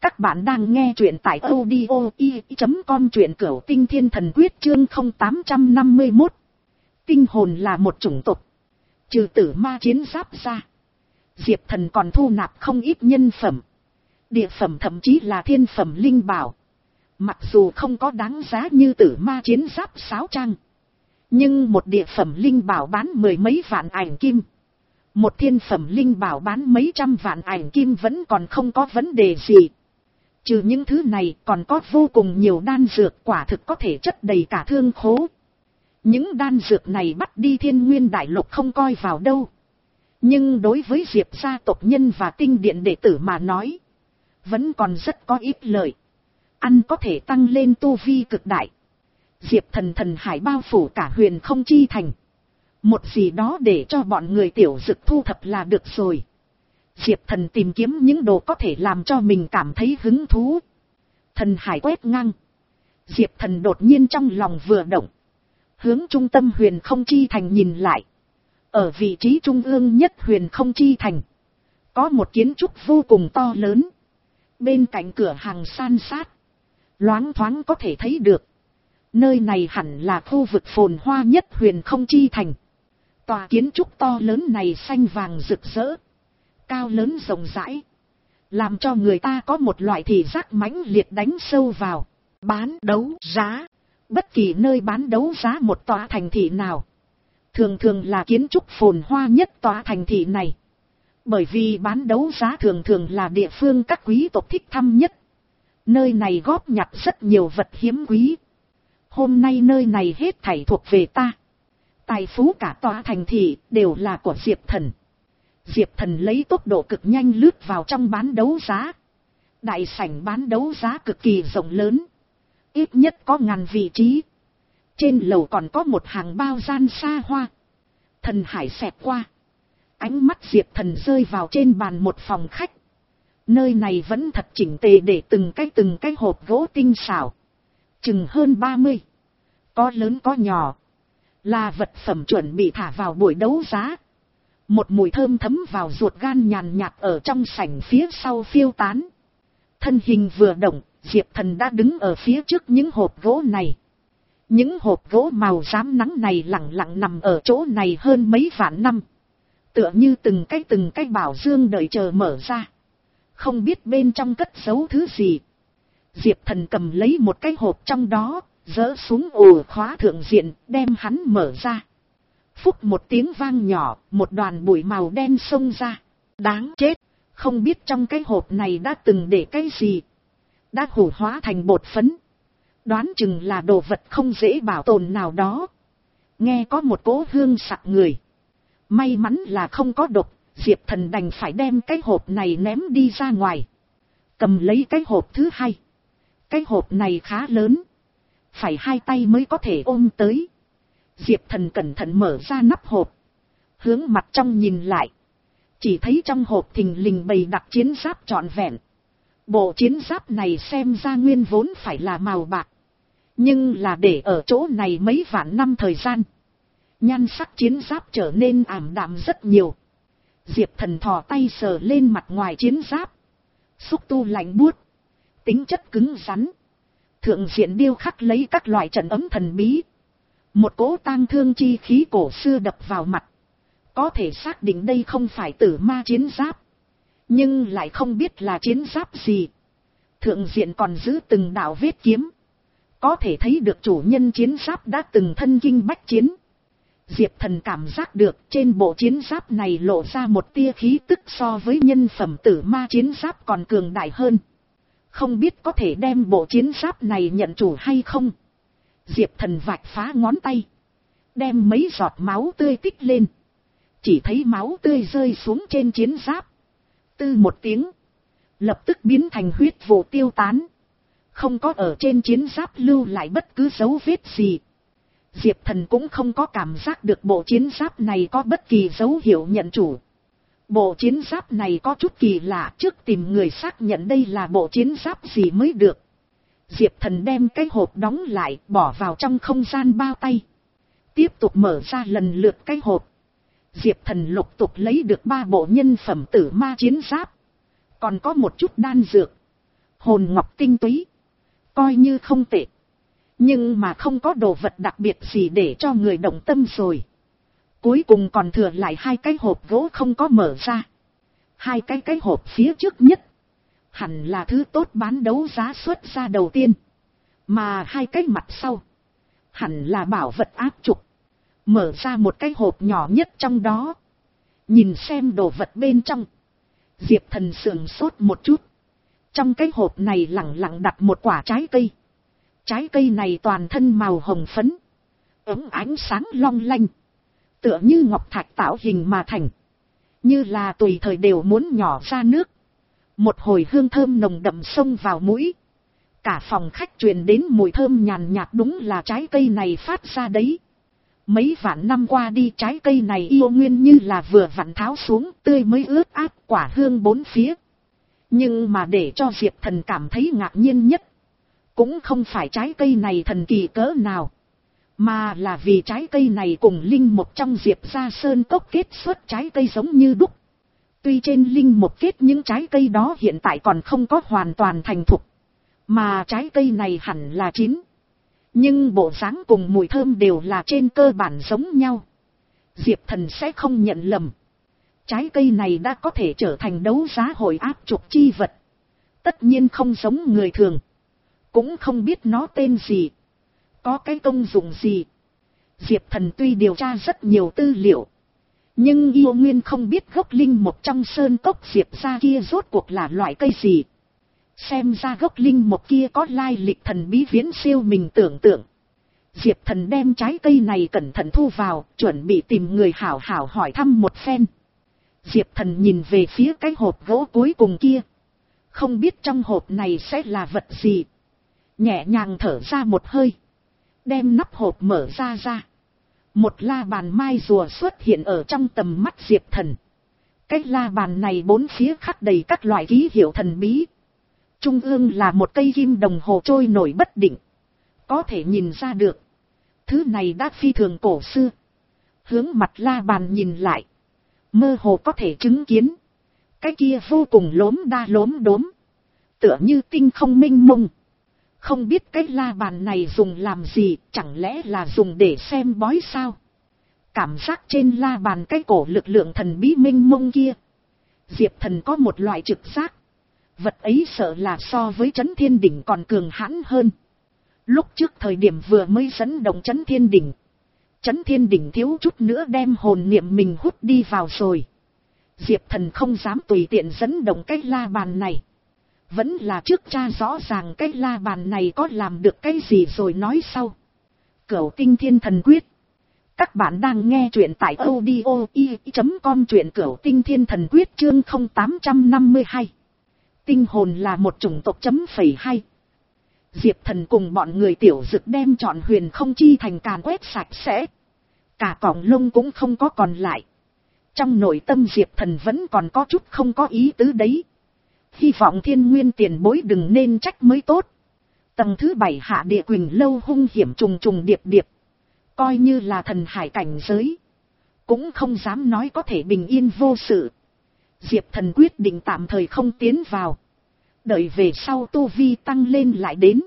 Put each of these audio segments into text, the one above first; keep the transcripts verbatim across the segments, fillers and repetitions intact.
Các bạn đang nghe truyện tại audio i chấm com, truyện Cửu Tinh Thiên Thần Quyết chương không tám năm mốt. Tinh hồn là một chủng tộc. Trừ tử ma chiến giáp ra, Diệp Thần còn thu nạp không ít nhân phẩm, địa phẩm, thậm chí là thiên phẩm linh bảo. Mặc dù không có đáng giá như tử ma chiến giáp sáo trang, nhưng một địa phẩm linh bảo bán mười mấy vạn ảnh kim, một thiên phẩm linh bảo bán mấy trăm vạn ảnh kim vẫn còn không có vấn đề gì. Trừ những thứ này còn có vô cùng nhiều đan dược, quả thực có thể chất đầy cả thương khố. Những đan dược này bắt đi Thiên Nguyên Đại Lục không coi vào đâu, nhưng đối với Diệp gia tộc nhân và tinh điện đệ tử mà nói, vẫn còn rất có ít lợi. Ăn có thể tăng lên tu vi cực đại. Diệp Thần thần hải bao phủ cả huyền không chi thành, một gì đó để cho bọn người tiểu dực thu thập là được rồi. Diệp Thần tìm kiếm những đồ có thể làm cho mình cảm thấy hứng thú. Thần hải quét ngang, Diệp Thần đột nhiên trong lòng vừa động, hướng trung tâm huyền không chi thành nhìn lại. Ở vị trí trung ương nhất huyền không chi thành, có một kiến trúc vô cùng to lớn. Bên cạnh cửa hàng san sát, loáng thoáng có thể thấy được, nơi này hẳn là khu vực phồn hoa nhất huyền không chi thành. Tòa kiến trúc to lớn này xanh vàng rực rỡ, cao lớn rộng rãi, làm cho người ta có một loại thị giác mãnh liệt đánh sâu vào. Bán đấu giá, bất kỳ nơi bán đấu giá một tòa thành thị nào, thường thường là kiến trúc phồn hoa nhất tòa thành thị này. Bởi vì bán đấu giá thường thường là địa phương các quý tộc thích thăm nhất. Nơi này góp nhặt rất nhiều vật hiếm quý. Hôm nay nơi này hết thảy thuộc về ta. Tài phú cả tòa thành thị đều là của Diệp Thần. Diệp Thần lấy tốc độ cực nhanh lướt vào trong bán đấu giá. Đại sảnh bán đấu giá cực kỳ rộng lớn, ít nhất có ngàn vị trí. Trên lầu còn có một hàng bao gian xa hoa. Thần hải xẹt qua, ánh mắt Diệp Thần rơi vào trên bàn một phòng khách. Nơi này vẫn thật chỉnh tề để từng cái từng cái hộp gỗ tinh xảo, chừng hơn ba mươi, có lớn có nhỏ, là vật phẩm chuẩn bị thả vào buổi đấu giá. Một mùi thơm thấm vào ruột gan nhàn nhạt ở trong sảnh phía sau phiêu tán. Thân hình vừa động, Diệp Thần đã đứng ở phía trước những hộp gỗ này. Những hộp gỗ màu xám nắng này lặng lặng nằm ở chỗ này hơn mấy vạn năm, tựa như từng cái từng cái bảo dương đợi chờ mở ra, không biết bên trong cất giấu thứ gì. Diệp Thần cầm lấy một cái hộp trong đó, giơ xuống ổ khóa thượng diện, đem hắn mở ra. Phúc một tiếng vang nhỏ, một đoàn bụi màu đen xông ra. Đáng chết, không biết trong cái hộp này đã từng để cái gì, đã hủ hóa thành bột phấn. Đoán chừng là đồ vật không dễ bảo tồn nào đó. Nghe có một cỗ hương sặc người. May mắn là không có độc, Diệp Thần đành phải đem cái hộp này ném đi ra ngoài. Cầm lấy cái hộp thứ hai. Cái hộp này khá lớn, phải hai tay mới có thể ôm tới. Diệp Thần cẩn thận mở ra nắp hộp, hướng mặt trong nhìn lại. Chỉ thấy trong hộp thình lình bày đặt chiến giáp trọn vẹn. Bộ chiến giáp này xem ra nguyên vốn phải là màu bạc, nhưng là để ở chỗ này mấy vạn năm thời gian, nhan sắc chiến giáp trở nên ảm đạm rất nhiều. Diệp Thần thò tay sờ lên mặt ngoài chiến giáp, xúc tu lạnh buốt, tính chất cứng rắn, thượng diện điêu khắc lấy các loại trận ấm thần bí. Một cỗ tang thương chi khí cổ xưa đập vào mặt, có thể xác định đây không phải tử ma chiến giáp, nhưng lại không biết là chiến giáp gì. Thượng diện còn giữ từng đạo vết kiếm, có thể thấy được chủ nhân chiến giáp đã từng thân kinh bách chiến. Diệp Thần cảm giác được trên bộ chiến giáp này lộ ra một tia khí tức so với nhân phẩm tử ma chiến giáp còn cường đại hơn. Không biết có thể đem bộ chiến giáp này nhận chủ hay không. Diệp Thần vạch phá ngón tay, đem mấy giọt máu tươi tích lên. Chỉ thấy máu tươi rơi xuống trên chiến giáp, tư một tiếng, lập tức biến thành huyết vụ tiêu tán, không có ở trên chiến giáp lưu lại bất cứ dấu vết gì. Diệp Thần cũng không có cảm giác được bộ chiến giáp này có bất kỳ dấu hiệu nhận chủ. Bộ chiến giáp này có chút kỳ lạ, trước tìm người xác nhận đây là bộ chiến giáp gì mới được. Diệp Thần đem cái hộp đóng lại, bỏ vào trong không gian bao tay, tiếp tục mở ra lần lượt cái hộp. Diệp Thần lục tục lấy được ba bộ nhân phẩm tử ma chiến giáp, còn có một chút đan dược, Hồn ngọc tinh túy, coi như không tệ, nhưng mà không có đồ vật đặc biệt gì để cho người động tâm rồi. Cuối cùng còn thừa lại hai cái hộp gỗ không có mở ra. Hai cái cái hộp phía trước nhất hẳn là thứ tốt bán đấu giá xuất ra đầu tiên, mà hai cái mặt sau hẳn là bảo vật áp trục. Mở ra một cái hộp nhỏ nhất trong đó, nhìn xem đồ vật bên trong, Diệp Thần sườn sốt một chút. Trong cái hộp này lẳng lặng đặt một quả trái cây. Trái cây này toàn thân màu hồng phấn, ấm ánh sáng long lanh, tựa như ngọc thạch tạo hình mà thành, như là tùy thời đều muốn nhỏ ra nước. Một hồi hương thơm nồng đậm xông vào mũi, cả phòng khách truyền đến mùi thơm nhàn nhạt, đúng là trái cây này phát ra đấy. Mấy vạn năm qua đi, trái cây này yêu nguyên như là vừa vặn tháo xuống, tươi mới ướt át, quả hương bốn phía. Nhưng mà để cho Diệp Thần cảm thấy ngạc nhiên nhất, cũng không phải trái cây này thần kỳ cỡ nào, mà là vì trái cây này cùng linh mục trong Diệp gia sơn cốc kết xuất trái cây giống như đúc. Tuy trên linh mục kết những trái cây đó hiện tại còn không có hoàn toàn thành thục, mà trái cây này hẳn là chín, nhưng bộ dáng cùng mùi thơm đều là trên cơ bản giống nhau. Diệp Thần sẽ không nhận lầm, trái cây này đã có thể trở thành đấu giá hội áp trục chi vật. Tất nhiên không giống người thường, cũng không biết nó tên gì, có cái công dụng gì. Diệp Thần tuy điều tra rất nhiều tư liệu, nhưng yêu nguyên không biết gốc linh mục trong sơn cốc Diệp gia kia rốt cuộc là loại cây gì. Xem ra gốc linh mục kia có lai lịch thần bí viễn siêu mình tưởng tượng. Diệp Thần đem trái cây này cẩn thận thu vào, chuẩn bị tìm người hảo hảo hỏi thăm một phen. Diệp Thần nhìn về phía cái hộp gỗ cuối cùng kia, không biết trong hộp này sẽ là vật gì. Nhẹ nhàng thở ra một hơi, đem nắp hộp mở ra ra. Một la bàn mai rùa xuất hiện ở trong tầm mắt Diệp Thần. Cái la bàn này bốn phía khắc đầy các loại ký hiệu thần bí. Trung ương là một cây kim đồng hồ trôi nổi bất định. Có thể nhìn ra được, thứ này đã phi thường cổ xưa. Hướng mặt la bàn nhìn lại, mơ hồ có thể chứng kiến cái kia vô cùng lốm đa lốm đốm, tựa như tinh không mênh mông. Không biết cái la bàn này dùng làm gì, chẳng lẽ là dùng để xem bói sao? Cảm giác trên la bàn cái cổ lực lượng thần bí mênh mông kia, Diệp Thần có một loại trực giác, vật ấy sợ là so với Trấn Thiên Đỉnh còn cường hãn hơn. Lúc trước thời điểm vừa mới dẫn động Trấn Thiên Đỉnh, Trấn Thiên Đỉnh thiếu chút nữa đem hồn niệm mình hút đi vào rồi. Diệp Thần không dám tùy tiện dẫn động cái la bàn này, vẫn là trước tra rõ ràng cái la bàn này có làm được cái gì rồi nói sau. Cửu Tinh Thiên Thần Quyết. Các bạn đang nghe truyện tại audio i chấm com, truyện Cửu Tinh Thiên Thần Quyết chương không tám năm hai. Tinh hồn là một chủng tộc chấm phẩy hai. Diệp Thần cùng bọn người tiểu dực đem trọn huyền không chi thành càn quét sạch sẽ, cả cọng lông cũng không có còn lại. Trong nội tâm Diệp Thần vẫn còn có chút không có ý tứ đấy. Hy vọng Thiên Nguyên tiền bối đừng nên trách mới tốt. Tầng thứ bảy hạ địa Quỳnh lâu hung hiểm trùng trùng điệp điệp, coi như là thần hải cảnh giới, cũng không dám nói có thể bình yên vô sự. Diệp Thần quyết định tạm thời không tiến vào, đợi về sau tu vi tăng lên lại đến.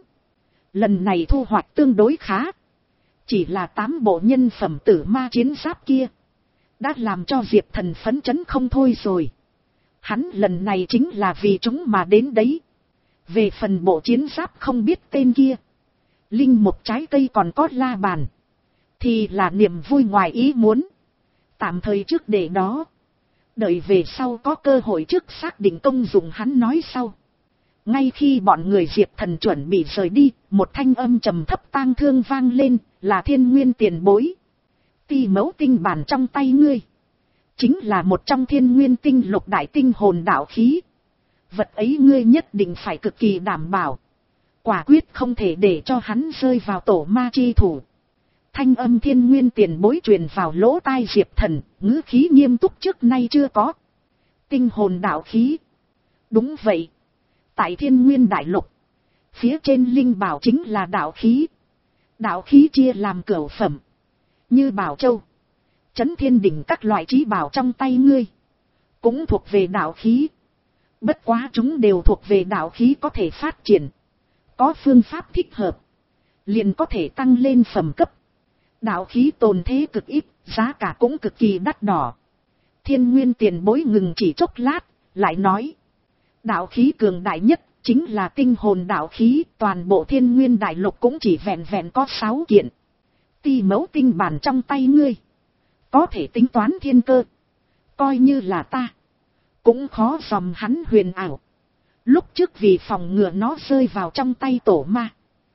Lần này thu hoạch tương đối khá, chỉ là tám bộ nhân phẩm tử ma chiến giáp kia đã làm cho Diệp Thần phấn chấn không thôi rồi. Hắn lần này chính là vì chúng mà đến đấy. Về phần bộ chiến giáp không biết tên kia, linh mục trái cây còn có la bàn, thì là niềm vui ngoài ý muốn. Tạm thời trước để đó, đợi về sau có cơ hội trước xác định công dụng hắn nói sau. Ngay khi bọn người Diệp Thần chuẩn bị rời đi, một thanh âm trầm thấp tang thương vang lên, là Thiên Nguyên tiền bối. Ti mẫu tinh bản trong tay ngươi, chính là một trong Thiên Nguyên tinh lục đại tinh hồn đạo khí. Vật ấy ngươi nhất định phải cực kỳ đảm bảo, quả quyết không thể để cho hắn rơi vào tổ ma chi thủ. Thanh âm Thiên Nguyên tiền bối truyền vào lỗ tai Diệp Thần, ngữ khí nghiêm túc trước nay chưa có. Tinh hồn đạo khí. Đúng vậy. Tại Thiên Nguyên đại lục, phía trên linh bảo chính là đạo khí. Đạo khí chia làm cửu phẩm, như Bảo Châu, Trấn Thiên Đỉnh các loại trí bảo trong tay ngươi cũng thuộc về đạo khí. Bất quá chúng đều thuộc về đạo khí có thể phát triển. Có phương pháp thích hợp. Liền có thể tăng lên phẩm cấp. Đạo khí tồn thế cực ít, giá cả cũng cực kỳ đắt đỏ. Thiên Nguyên tiền bối ngừng chỉ chốc lát, lại nói. Đạo khí cường đại nhất, chính là tinh hồn đạo khí, toàn bộ Thiên Nguyên đại lục cũng chỉ vẹn vẹn có sáu kiện. Ti mẫu tinh bản trong tay ngươi. Có thể tính toán thiên cơ. Coi như là ta. Cũng khó dòm hắn huyền ảo. Lúc trước vì phòng ngừa nó rơi vào trong tay tổ ma.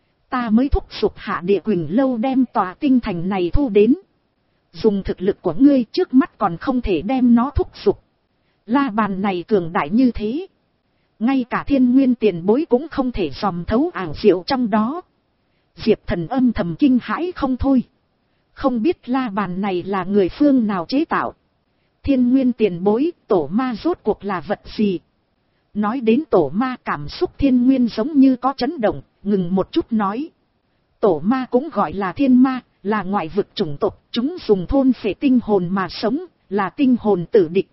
Ta mới thúc giục Hạ Địa Quỳnh Lâu đem tòa tinh thành này thu đến. Dùng thực lực của ngươi trước mắt còn không thể đem nó thúc giục. La bàn này cường đại như thế. Ngay cả Thiên Nguyên tiền bối cũng không thể dòm thấu ảo diệu trong đó. Diệp Thần âm thầm kinh hãi không thôi. Không biết la bàn này là người phương nào chế tạo. Thiên Nguyên tiền bối, tổ ma rốt cuộc là vật gì? Nói đến tổ ma, cảm xúc Thiên Nguyên giống như có chấn động, ngừng một chút nói. Tổ ma cũng gọi là thiên ma, là ngoại vực chủng tộc, chúng dùng thôn phệ tinh hồn mà sống, là tinh hồn tử địch.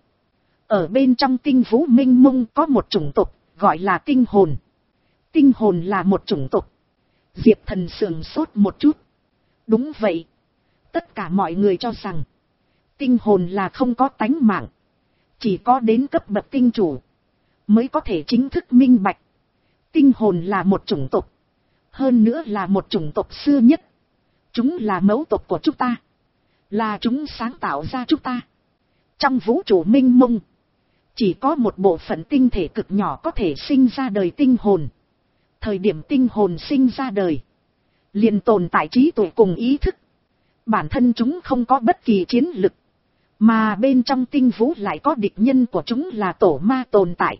Ở bên trong tinh vũ minh mông có một chủng tộc, gọi là tinh hồn. Tinh hồn là một chủng tộc. Diệp Thần sườn sốt một chút. Đúng vậy. Tất cả mọi người cho rằng tinh hồn là không có tánh mạng. Chỉ có đến cấp bậc tinh chủ mới có thể chính thức minh bạch. Tinh hồn là một chủng tộc. Hơn nữa là một chủng tộc xưa nhất. Chúng là mẫu tộc của chúng ta. Là chúng sáng tạo ra chúng ta. Trong vũ trụ minh mông, chỉ có một bộ phận tinh thể cực nhỏ có thể sinh ra đời tinh hồn. Thời điểm tinh hồn sinh ra đời, liền tồn tại trí tuệ cùng ý thức. Bản thân chúng không có bất kỳ chiến lực. Mà bên trong tinh vũ lại có địch nhân của chúng là tổ ma tồn tại.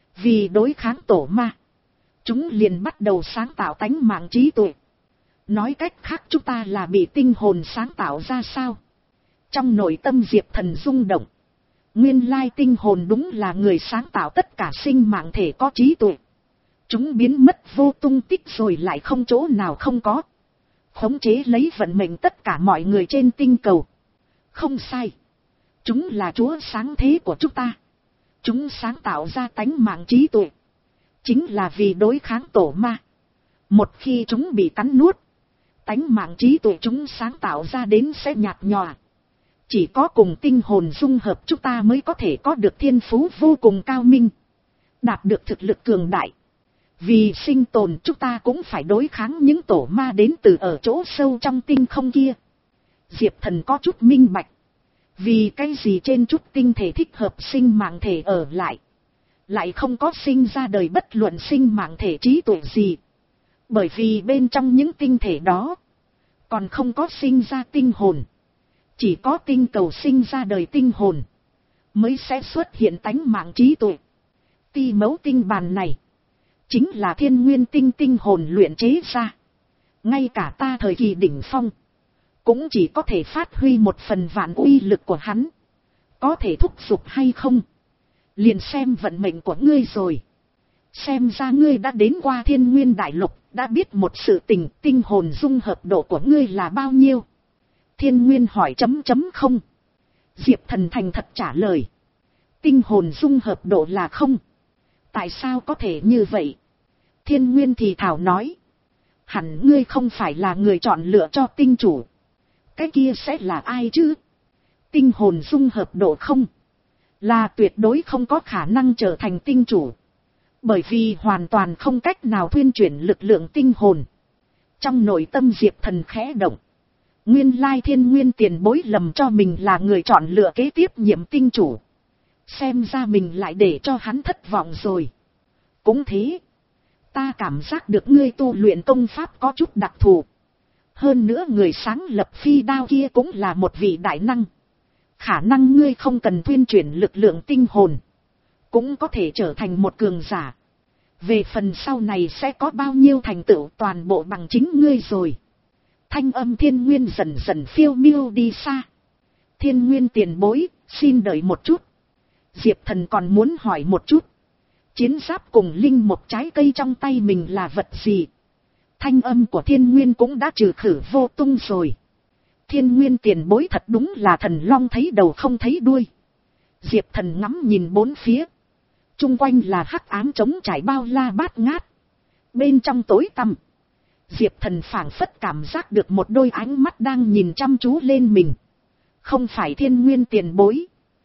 Vì đối kháng tổ ma, chúng liền bắt đầu sáng tạo tánh mạng trí tuệ. Nói cách khác chúng ta là bị tinh hồn sáng tạo ra sao? Trong nội tâm Diệp Thần rung động. Nguyên lai tinh hồn đúng là người sáng tạo tất cả sinh mạng thể có trí tuệ. Chúng biến mất vô tung tích rồi lại không chỗ nào không có. Khống chế lấy vận mệnh tất cả mọi người trên tinh cầu. Không sai. Chúng là chúa sáng thế của chúng ta. Chúng sáng tạo ra tánh mạng trí tuệ. Chính là vì đối kháng tổ ma. Một khi chúng bị cắn nuốt, tánh mạng trí tuệ chúng sáng tạo ra đến sẽ nhạt nhòa. Chỉ có cùng tinh hồn dung hợp chúng ta mới có thể có được thiên phú vô cùng cao minh. Đạt được thực lực cường đại. Vì sinh tồn chúng ta cũng phải đối kháng những tổ ma đến từ ở chỗ sâu trong tinh không kia. Diệp Thần có chút minh bạch. Vì cái gì trên chút tinh thể thích hợp sinh mạng thể ở lại. Lại không có sinh ra đời bất luận sinh mạng thể trí tuệ gì. Bởi vì bên trong những tinh thể đó còn không có sinh ra tinh hồn. Chỉ có tinh cầu sinh ra đời tinh hồn mới sẽ xuất hiện tánh mạng trí tuệ. Ti mẫu tinh bàn này chính là Thiên Nguyên tinh tinh hồn luyện chế ra. Ngay cả ta thời kỳ đỉnh phong cũng chỉ có thể phát huy một phần vạn uy lực của hắn. Có thể thúc giục hay không, liền xem vận mệnh của ngươi rồi. Xem ra ngươi đã đến qua Thiên Nguyên đại lục, đã biết một sự tình, tinh hồn dung hợp độ của ngươi là bao nhiêu. Thiên Nguyên hỏi chấm chấm không. Diệp Thần thành thật trả lời. Tinh hồn dung hợp độ là không. Tại sao có thể như vậy? Thiên Nguyên thì thảo nói. Hẳn ngươi không phải là người chọn lựa cho tinh chủ. Cái kia sẽ là ai chứ? Tinh hồn dung hợp độ không là tuyệt đối không có khả năng trở thành tinh chủ. Bởi vì hoàn toàn không cách nào thuyên chuyển lực lượng tinh hồn. Trong nội tâm Diệp Thần khẽ động. Nguyên lai Thiên Nguyên tiền bối lầm cho mình là người chọn lựa kế tiếp nhiệm tinh chủ. Xem ra mình lại để cho hắn thất vọng rồi. Cũng thế. Ta cảm giác được ngươi tu luyện công pháp có chút đặc thù. Hơn nữa người sáng lập phi đao kia cũng là một vị đại năng. Khả năng ngươi không cần thuyên chuyển lực lượng tinh hồn. Cũng có thể trở thành một cường giả. Về phần sau này sẽ có bao nhiêu thành tựu toàn bộ bằng chính ngươi rồi. Thanh âm Thiên Nguyên dần dần phiêu miêu đi xa. Thiên Nguyên tiền bối, xin đợi một chút. Diệp Thần còn muốn hỏi một chút. Chiến giáp cùng linh một trái cây trong tay mình là vật gì? Thanh âm của Thiên Nguyên cũng đã trừ khử vô tung rồi. Thiên Nguyên tiền bối thật đúng là thần long thấy đầu không thấy đuôi. Diệp Thần ngắm nhìn bốn phía. Chung quanh là hắc ám trống trải bao la bát ngát. Bên trong tối tăm, Diệp Thần phảng phất cảm giác được một đôi ánh mắt đang nhìn chăm chú lên mình. Không phải Thiên Nguyên tiền bối,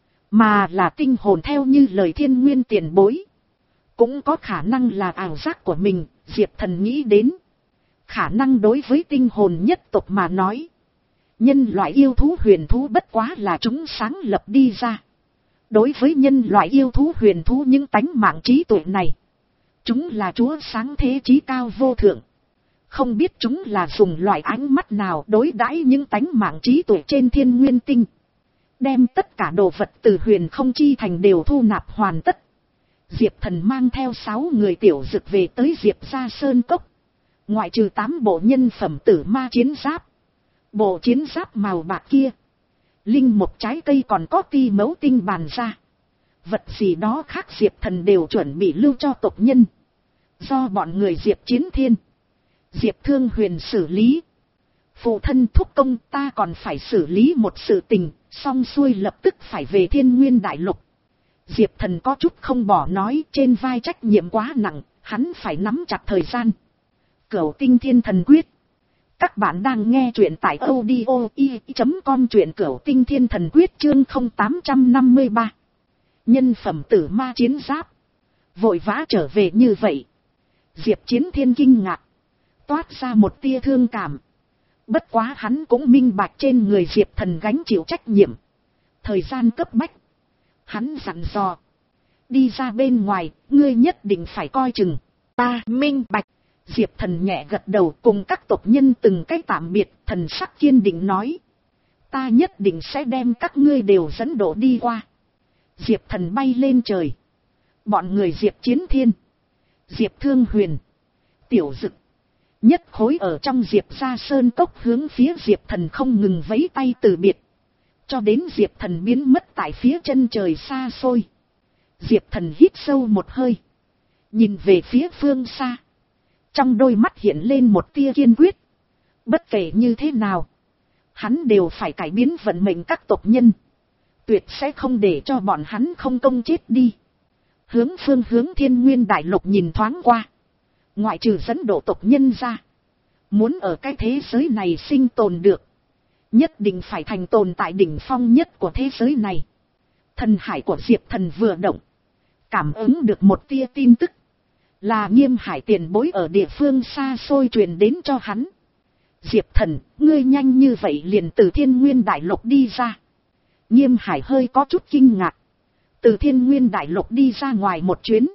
mà là tinh hồn theo như lời Thiên Nguyên tiền bối. Cũng có khả năng là ảo giác của mình, Diệp Thần nghĩ đến. Khả năng đối với tinh hồn nhất tộc mà nói, nhân loại yêu thú huyền thú bất quá là chúng sáng lập đi ra. Đối với nhân loại yêu thú huyền thú những tánh mạng trí tuệ này, chúng là chúa sáng thế trí cao vô thượng. Không biết chúng là dùng loại ánh mắt nào đối đãi những tánh mạng trí tuệ trên Thiên Nguyên tinh. Đem tất cả đồ vật từ huyền không chi thành đều thu nạp hoàn tất. Diệp Thần mang theo sáu người tiểu dực về tới Diệp gia sơn cốc. Ngoại trừ tám bộ nhân phẩm tử ma chiến giáp. Bộ chiến giáp màu bạc kia, linh một trái cây còn có ti mẫu tinh bàn ra. Vật gì đó khác Diệp Thần đều chuẩn bị lưu cho tộc nhân. Do bọn người Diệp Chiến Thiên, Diệp Thương Huyền xử lý. Phụ thân thúc công, ta còn phải xử lý một sự tình, xong xuôi lập tức phải về Thiên Nguyên Đại Lục. Diệp Thần có chút không bỏ nói, trên vai trách nhiệm quá nặng, hắn phải nắm chặt thời gian. Cửu Tinh Thiên Thần Quyết. Các bạn đang nghe truyện tại audio i chấm com, truyện Cửu Tinh Thiên Thần Quyết chương không tám năm ba. Nhân phẩm tử ma chiến giáp. Vội vã trở về như vậy, Diệp Chiến Thiên kinh ngạc, toát ra một tia thương cảm. Bất quá hắn cũng minh bạch trên người Diệp Thần gánh chịu trách nhiệm. Thời gian cấp bách, hắn dặn dò, đi ra bên ngoài, ngươi nhất định phải coi chừng. Ta minh bạch. Diệp Thần nhẹ gật đầu, cùng các tộc nhân từng cái tạm biệt, thần sắc kiên định nói, ta nhất định sẽ đem các ngươi đều dẫn độ đi qua. Diệp Thần bay lên trời. Bọn người Diệp Chiến Thiên, Diệp Thương Huyền, Tiểu Dực nhất khối ở trong Diệp gia sơn cốc hướng phía Diệp Thần không ngừng vẫy tay từ biệt, cho đến Diệp Thần biến mất tại phía chân trời xa xôi. Diệp Thần hít sâu một hơi, nhìn về phía phương xa, trong đôi mắt hiện lên một tia kiên quyết. Bất kể như thế nào, hắn đều phải cải biến vận mệnh các tộc nhân, tuyệt sẽ không để cho bọn hắn không công chết đi. Hướng phương hướng Thiên Nguyên Đại Lục nhìn thoáng qua, ngoại trừ dẫn độ tộc nhân ra, muốn ở cái thế giới này sinh tồn được, nhất định phải thành tồn tại đỉnh phong nhất của thế giới này. Thần hải của Diệp Thần vừa động, cảm ứng được một tia tin tức, là Nghiêm Hải tiền bối ở địa phương xa xôi truyền đến cho hắn. Diệp Thần, ngươi nhanh như vậy liền từ Thiên Nguyên Đại Lục đi ra. Nghiêm Hải hơi có chút kinh ngạc. Từ Thiên Nguyên Đại Lục đi ra ngoài một chuyến,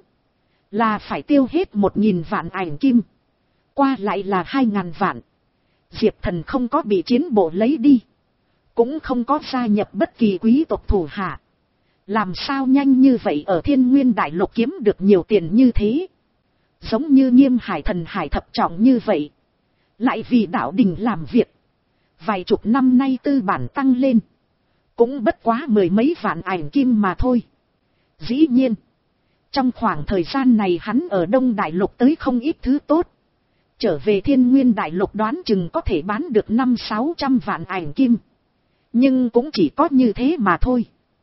là phải tiêu hết một nghìn vạn ảnh kim, qua lại là hai ngàn vạn. Diệp Thần không có bị chiến bộ lấy đi, cũng không có gia nhập bất kỳ quý tộc thủ hạ. Làm sao nhanh như vậy ở Thiên Nguyên Đại Lục kiếm được nhiều tiền như thế? Giống như Nghiêm Hải thần hải thập trọng như vậy, lại vì đạo đình làm việc, vài chục năm nay tư bản tăng lên, cũng bất quá mười mấy vạn ảnh kim mà thôi. Dĩ nhiên, trong khoảng thời gian này hắn ở Đông Đại Lục tới không ít thứ tốt. Trở về Thiên Nguyên Đại Lục đoán chừng có thể bán được năm sáu trăm vạn ảnh kim. Nhưng cũng chỉ có như thế mà thôi.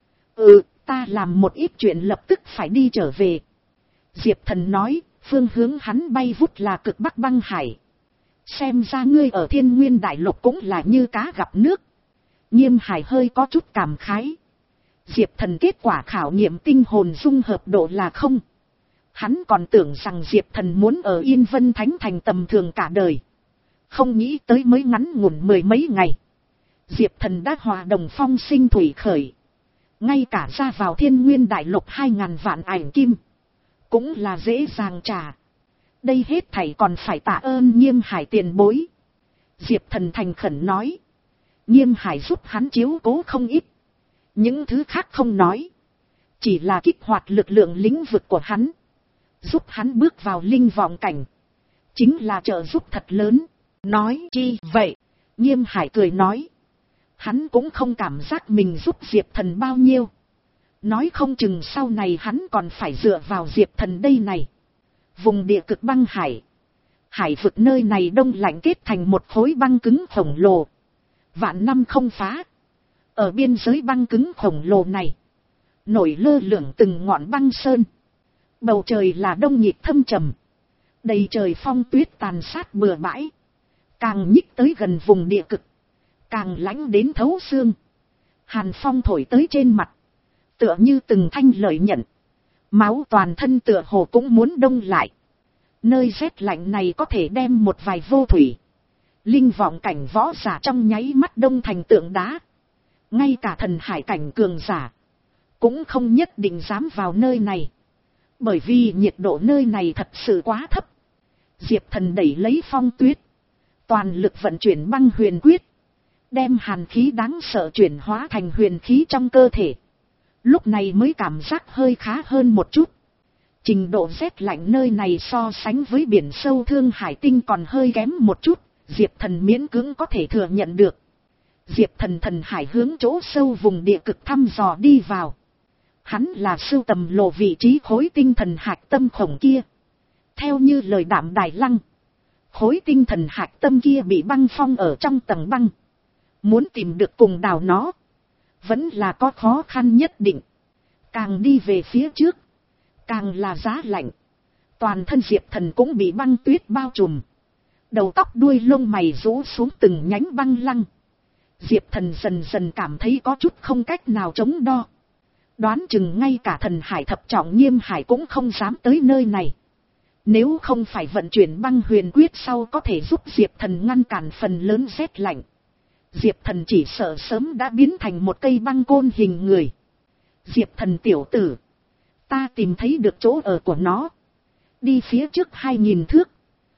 Ừ, ta làm một ít chuyện lập tức phải đi trở về. Diệp Thần nói, phương hướng hắn bay vút là cực Bắc băng hải. Xem ra ngươi ở Thiên Nguyên Đại Lục cũng là như cá gặp nước. Nghiêm Hải hơi có chút cảm khái. Diệp Thần kết quả khảo nghiệm tinh hồn dung hợp độ là không. Hắn còn tưởng rằng Diệp Thần muốn ở Yên Vân Thánh Thành tầm thường cả đời. Không nghĩ tới mới ngắn ngủn mười mấy ngày, Diệp Thần đã hòa đồng phong sinh thủy khởi. Ngay cả ra vào Thiên Nguyên Đại Lục hai ngàn vạn ảnh kim, cũng là dễ dàng trả. Đây hết thảy còn phải tạ ơn Nghiêm Hải tiền bối. Diệp Thần thành khẩn nói. Nghiêm Hải giúp hắn chiếu cố không ít. Những thứ khác không nói, chỉ là kích hoạt lực lượng lĩnh vực của hắn, giúp hắn bước vào linh vọng cảnh, chính là trợ giúp thật lớn. Nói chi vậy? Nghiêm Hải cười nói. Hắn cũng không cảm giác mình giúp Diệp Thần bao nhiêu. Nói không chừng sau này hắn còn phải dựa vào Diệp Thần đây này. Vùng địa cực băng hải, hải vực nơi này đông lạnh kết thành một khối băng cứng khổng lồ, vạn năm không phá. Ở biên giới băng cứng khổng lồ này, nổi lơ lửng từng ngọn băng sơn. Bầu trời là đông nhịp thâm trầm. Đầy trời phong tuyết tàn sát bừa bãi. Càng nhích tới gần vùng địa cực. Càng lãnh đến thấu xương. Hàn phong thổi tới trên mặt. Tựa như từng thanh lợi nhận. Máu toàn thân tựa hồ cũng muốn đông lại. Nơi rét lạnh này có thể đem một vài vô thủy. Linh vọng cảnh võ giả trong nháy mắt đông thành tượng đá. Ngay cả thần hải cảnh cường giả. Cũng không nhất định dám vào nơi này. Bởi vì nhiệt độ nơi này thật sự quá thấp. Diệp Thần đẩy lấy phong tuyết. Toàn lực vận chuyển băng huyền quyết. Đem hàn khí đáng sợ chuyển hóa thành huyền khí trong cơ thể. Lúc này mới cảm giác hơi khá hơn một chút. Trình độ rét lạnh nơi này so sánh với biển sâu Thương Hải Tinh còn hơi kém một chút. Diệp Thần miễn cưỡng có thể thừa nhận được. Diệp Thần thần hải hướng chỗ sâu vùng địa cực thăm dò đi vào. Hắn là sưu tầm lộ vị trí khối tinh thần hạch tâm khổng kia. Theo như lời Đạm Đài Lăng, khối tinh thần hạch tâm kia bị băng phong ở trong tầng băng. Muốn tìm được cùng đào nó, vẫn là có khó khăn nhất định. Càng đi về phía trước, càng là giá lạnh. Toàn thân Diệp Thần cũng bị băng tuyết bao trùm. Đầu tóc đuôi lông mày rũ xuống từng nhánh băng lăng. Diệp Thần dần dần cảm thấy có chút không cách nào chống đo. Đoán chừng ngay cả thần hải thập trọng Nghiêm Hải cũng không dám tới nơi này. Nếu không phải vận chuyển băng huyền quyết sau có thể giúp Diệp Thần ngăn cản phần lớn rét lạnh. Diệp Thần chỉ sợ sớm đã biến thành một cây băng côn hình người. Diệp Thần tiểu tử. Ta tìm thấy được chỗ ở của nó. Đi phía trước hai nghìn thước.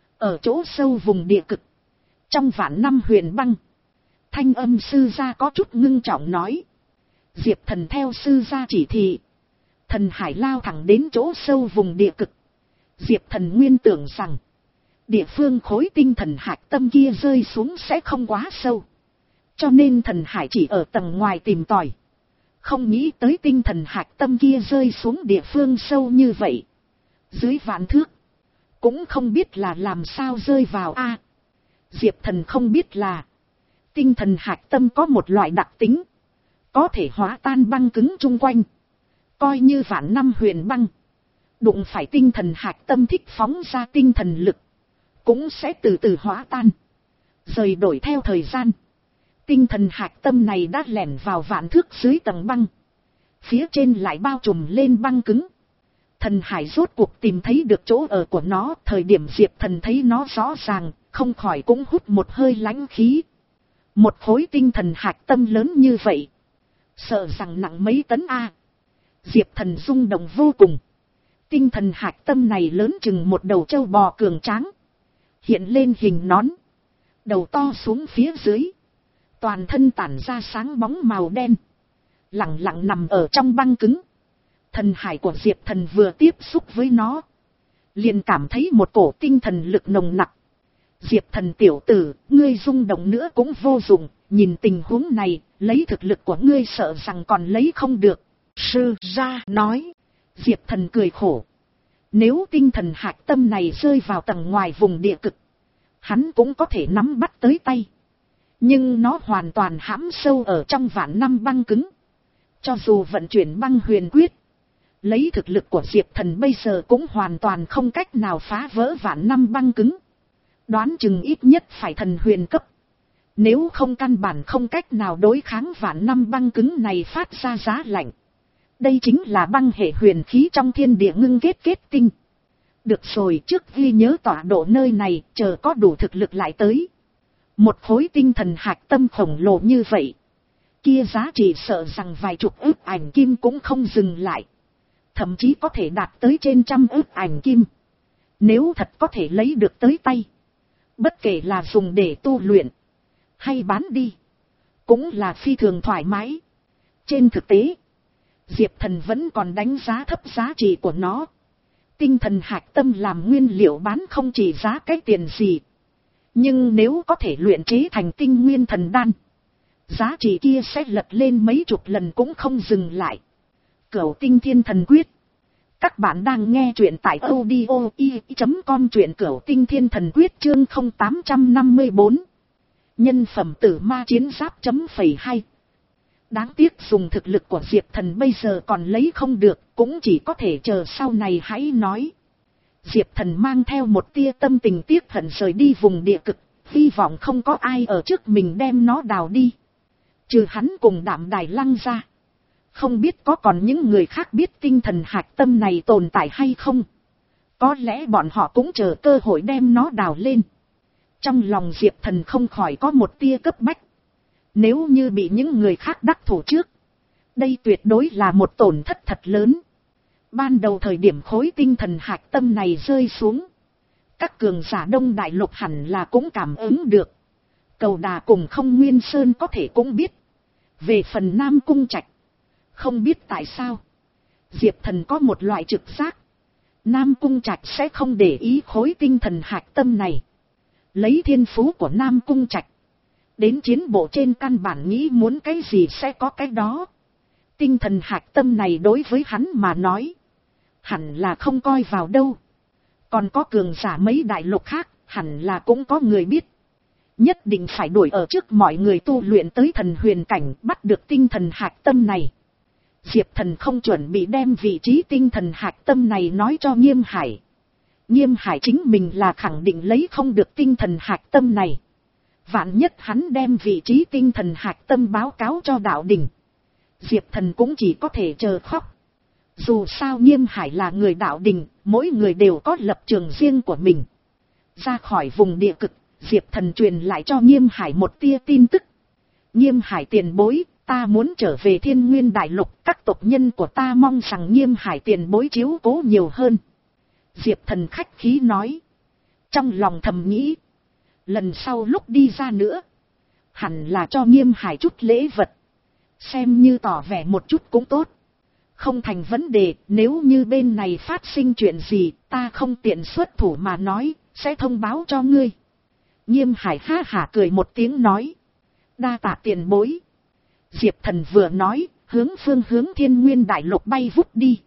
Ở chỗ sâu vùng địa cực. Trong vạn năm huyền băng. Thanh âm sư gia có chút ngưng trọng nói. Diệp Thần theo sư gia chỉ thị. Thần hải lao thẳng đến chỗ sâu vùng địa cực. Diệp Thần nguyên tưởng rằng. Địa phương khối tinh thần hạch tâm kia rơi xuống sẽ không quá sâu. Cho nên thần hải chỉ ở tầng ngoài tìm tòi. Không nghĩ tới tinh thần hạch tâm kia rơi xuống địa phương sâu như vậy. Dưới vạn thước. Cũng không biết là làm sao rơi vào a. Diệp Thần không biết là. Tinh thần hạch tâm có một loại đặc tính. Có thể hóa tan băng cứng chung quanh. Coi như vạn năm huyền băng. Đụng phải tinh thần hạch tâm thích phóng ra tinh thần lực. Cũng sẽ từ từ hóa tan. Rời đổi theo thời gian. Tinh thần hạch tâm này đã lẻn vào vạn thước dưới tầng băng. Phía trên lại bao trùm lên băng cứng. Thần hải rốt cuộc tìm thấy được chỗ ở của nó. Thời điểm Diệp Thần thấy nó rõ ràng. Không khỏi cũng hút một hơi lãnh khí. Một khối tinh thần hạch tâm lớn như vậy. Sợ rằng nặng mấy tấn a. Diệp Thần rung động vô cùng. Tinh thần hạch tâm này lớn chừng một đầu trâu bò cường tráng. Hiện lên hình nón. Đầu to xuống phía dưới. Toàn thân tản ra sáng bóng màu đen. Lặng lặng nằm ở trong băng cứng. Thần hải của Diệp Thần vừa tiếp xúc với nó. Liền cảm thấy một cổ tinh thần lực nồng nặc. Diệp Thần tiểu tử, ngươi rung động nữa cũng vô dụng. Nhìn tình huống này, lấy thực lực của ngươi sợ rằng còn lấy không được. Sư gia nói. Diệp Thần cười khổ. Nếu tinh thần hạch tâm này rơi vào tầng ngoài vùng địa cực. Hắn cũng có thể nắm bắt tới tay. Nhưng nó hoàn toàn hãm sâu ở trong vạn năm băng cứng. Cho dù vận chuyển băng huyền quyết. Lấy thực lực của Diệp Thần bây giờ cũng hoàn toàn không cách nào phá vỡ vạn năm băng cứng. Đoán chừng ít nhất phải thần huyền cấp. Nếu không căn bản không cách nào đối kháng vạn năm băng cứng này phát ra giá lạnh. Đây chính là băng hệ huyền khí trong thiên địa ngưng kết kết tinh. Được rồi, trước ghi nhớ tọa độ nơi này, chờ có đủ thực lực lại tới. Một khối tinh thần hạch tâm khổng lồ như vậy. Kia giá trị sợ rằng vài chục ức ảnh kim cũng không dừng lại. Thậm chí có thể đạt tới trên trăm ức ảnh kim. Nếu thật có thể lấy được tới tay. Bất kể là dùng để tu luyện. Hay bán đi. Cũng là phi thường thoải mái. Trên thực tế. Diệp Thần vẫn còn đánh giá thấp giá trị của nó. Tinh thần hạch tâm làm nguyên liệu bán không chỉ giá cái tiền gì. Nhưng nếu có thể luyện chế thành tinh nguyên thần đan. Giá trị kia sẽ lật lên mấy chục lần cũng không dừng lại. Cửu tinh thiên thần quyết. Các bạn đang nghe truyện tại audio i chấm com truyện Cửu tinh thiên thần quyết chương không tám năm bốn. Nhân phẩm tử ma chiến giáp chấm phẩy hai. Đáng tiếc dùng thực lực của Diệp Thần bây giờ còn lấy không được, cũng chỉ có thể chờ sau này hãy nói. Diệp Thần mang theo một tia tâm tình tiếc hận rời đi vùng địa cực, hy vọng không có ai ở trước mình đem nó đào đi. Trừ hắn cùng Đạm Đài Lăng ra, không biết có còn những người khác biết tinh thần hạch tâm này tồn tại hay không. Có lẽ bọn họ cũng chờ cơ hội đem nó đào lên. Trong lòng Diệp Thần không khỏi có một tia cấp bách. Nếu như bị những người khác đắc thủ trước, đây tuyệt đối là một tổn thất thật lớn. Ban đầu thời điểm khối tinh thần hạch tâm này rơi xuống, các cường giả Đông Đại Lục hẳn là cũng cảm ứng được. Cầu Đà cùng Không Nguyên Sơn có thể cũng biết. Về phần Nam Cung Trạch, không biết tại sao, Diệp Thần có một loại trực giác. Nam Cung Trạch sẽ không để ý khối tinh thần hạch tâm này. Lấy thiên phú của Nam Cung Trạch, đến chiến bộ trên căn bản nghĩ muốn cái gì sẽ có cái đó. Tinh thần hạch tâm này đối với hắn mà nói, hẳn là không coi vào đâu. Còn có cường giả mấy đại lục khác, hẳn là cũng có người biết. Nhất định phải đuổi ở trước mọi người tu luyện tới thần huyền cảnh, bắt được tinh thần hạch tâm này. Diệp Thần không chuẩn bị đem vị trí tinh thần hạch tâm này nói cho Nghiêm Hải. Nghiêm Hải chính mình là khẳng định lấy không được tinh thần hạch tâm này. Vạn nhất hắn đem vị trí tinh thần hạch tâm báo cáo cho đạo đình, Diệp Thần cũng chỉ có thể chờ khóc. Dù sao Nghiêm Hải là người đạo đình, mỗi người đều có lập trường riêng của mình. Ra khỏi vùng địa cực, Diệp Thần truyền lại cho Nghiêm Hải một tia tin tức. Nghiêm Hải tiền bối, ta muốn trở về Thiên Nguyên Đại Lục, các tộc nhân của ta mong rằng Nghiêm Hải tiền bối chiếu cố nhiều hơn. Diệp Thần khách khí nói. Trong lòng thầm nghĩ, lần sau lúc đi ra nữa, hẳn là cho Nghiêm Hải chút lễ vật, xem như tỏ vẻ một chút cũng tốt. Không thành vấn đề, nếu như bên này phát sinh chuyện gì, ta không tiện xuất thủ mà nói, sẽ thông báo cho ngươi. Nghiêm Hải ha hả cười một tiếng nói. Đa tạ tiền bối. Diệp Thần vừa nói, hướng phương hướng Thiên Nguyên Đại Lục bay vút đi.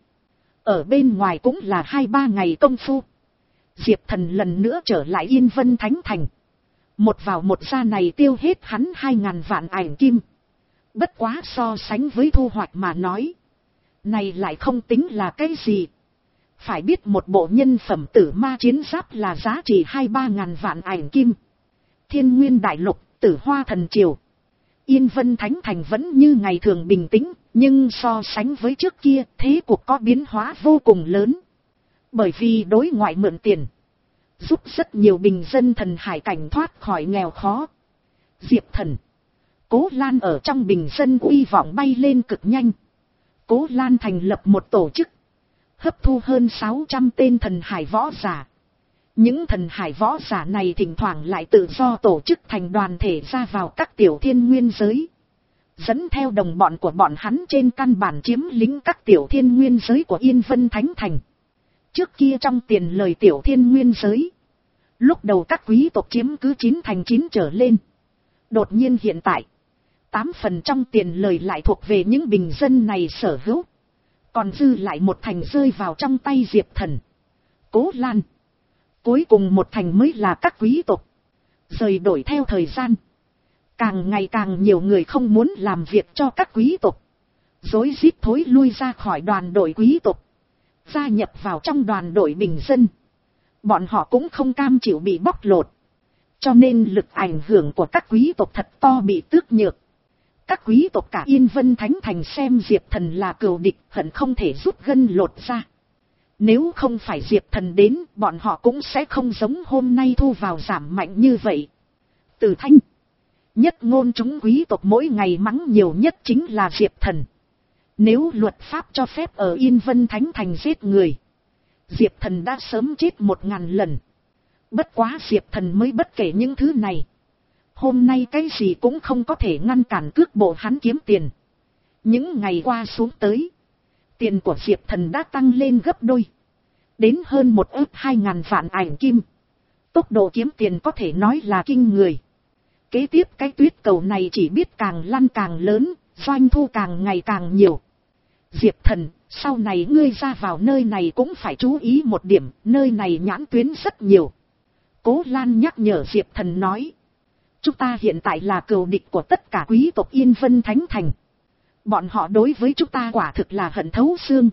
Ở bên ngoài cũng là hai ba ngày công phu. Diệp Thần lần nữa trở lại Yên Vân Thánh Thành. Một vào một ra này tiêu hết hắn hai ngàn vạn ảnh kim. Bất quá so sánh với thu hoạch mà nói, này lại không tính là cái gì. Phải biết một bộ nhân phẩm tử ma chiến giáp là giá trị hai ba ngàn vạn ảnh kim. Thiên Nguyên Đại Lục, Tử Hoa Thần Triều, Yên Vân Thánh Thành vẫn như ngày thường bình tĩnh, nhưng so sánh với trước kia, thế cuộc có biến hóa vô cùng lớn. Bởi vì đối ngoại mượn tiền, giúp rất nhiều bình dân thần hải cảnh thoát khỏi nghèo khó. Diệp Thần, Cố Lan ở trong bình dân uy vọng bay lên cực nhanh. Cố Lan thành lập một tổ chức, hấp thu hơn sáu trăm tên thần hải võ giả. Những thần hải võ giả này thỉnh thoảng lại tự do tổ chức thành đoàn thể ra vào các tiểu thiên nguyên giới. Dẫn theo đồng bọn của bọn hắn trên căn bản chiếm lĩnh các tiểu thiên nguyên giới của Yên Vân Thánh Thành. Trước kia trong tiền lời tiểu thiên nguyên giới, lúc đầu các quý tộc chiếm cứ chín thành chín trở lên. Đột nhiên hiện tại, tám phần trong tiền lời lại thuộc về những bình dân này sở hữu. Còn dư lại một thành rơi vào trong tay Diệp Thần, Cố Lan. Cuối cùng một thành mới là các quý tộc. Rời đổi theo thời gian, càng ngày càng nhiều người không muốn làm việc cho các quý tộc, rối rít thối lui ra khỏi đoàn đội quý tộc, gia nhập vào trong đoàn đội bình dân. Bọn họ cũng không cam chịu bị bóc lột, cho nên lực ảnh hưởng của các quý tộc thật to bị tước nhược. Các quý tộc cả Yên Vân Thánh Thành xem Diệp Thần là cừu địch, hận không thể rút gân lột ra. Nếu không phải Diệp Thần đến, bọn họ cũng sẽ không giống hôm nay thu vào giảm mạnh như vậy. Từ Thanh, nhất ngôn chúng quý tộc mỗi ngày mắng nhiều nhất chính là Diệp Thần. Nếu luật pháp cho phép ở Yên Vân Thánh Thành giết người, Diệp Thần đã sớm chết một ngàn lần. Bất quá Diệp Thần mới bất kể những thứ này. Hôm nay cái gì cũng không có thể ngăn cản cước bộ hắn kiếm tiền. Những ngày qua xuống tới, tiền của Diệp Thần đã tăng lên gấp đôi, đến hơn một ước hai ngàn vạn ảnh kim. Tốc độ kiếm tiền có thể nói là kinh người. Kế tiếp cái tuyết cầu này chỉ biết càng lăn càng lớn, doanh thu càng ngày càng nhiều. Diệp Thần, sau này ngươi ra vào nơi này cũng phải chú ý một điểm, nơi này nhãn tuyến rất nhiều. Cố Lan nhắc nhở Diệp Thần nói. Chúng ta hiện tại là cừu địch của tất cả quý tộc Yên Vân Thánh Thành. Bọn họ đối với chúng ta quả thực là hận thấu xương.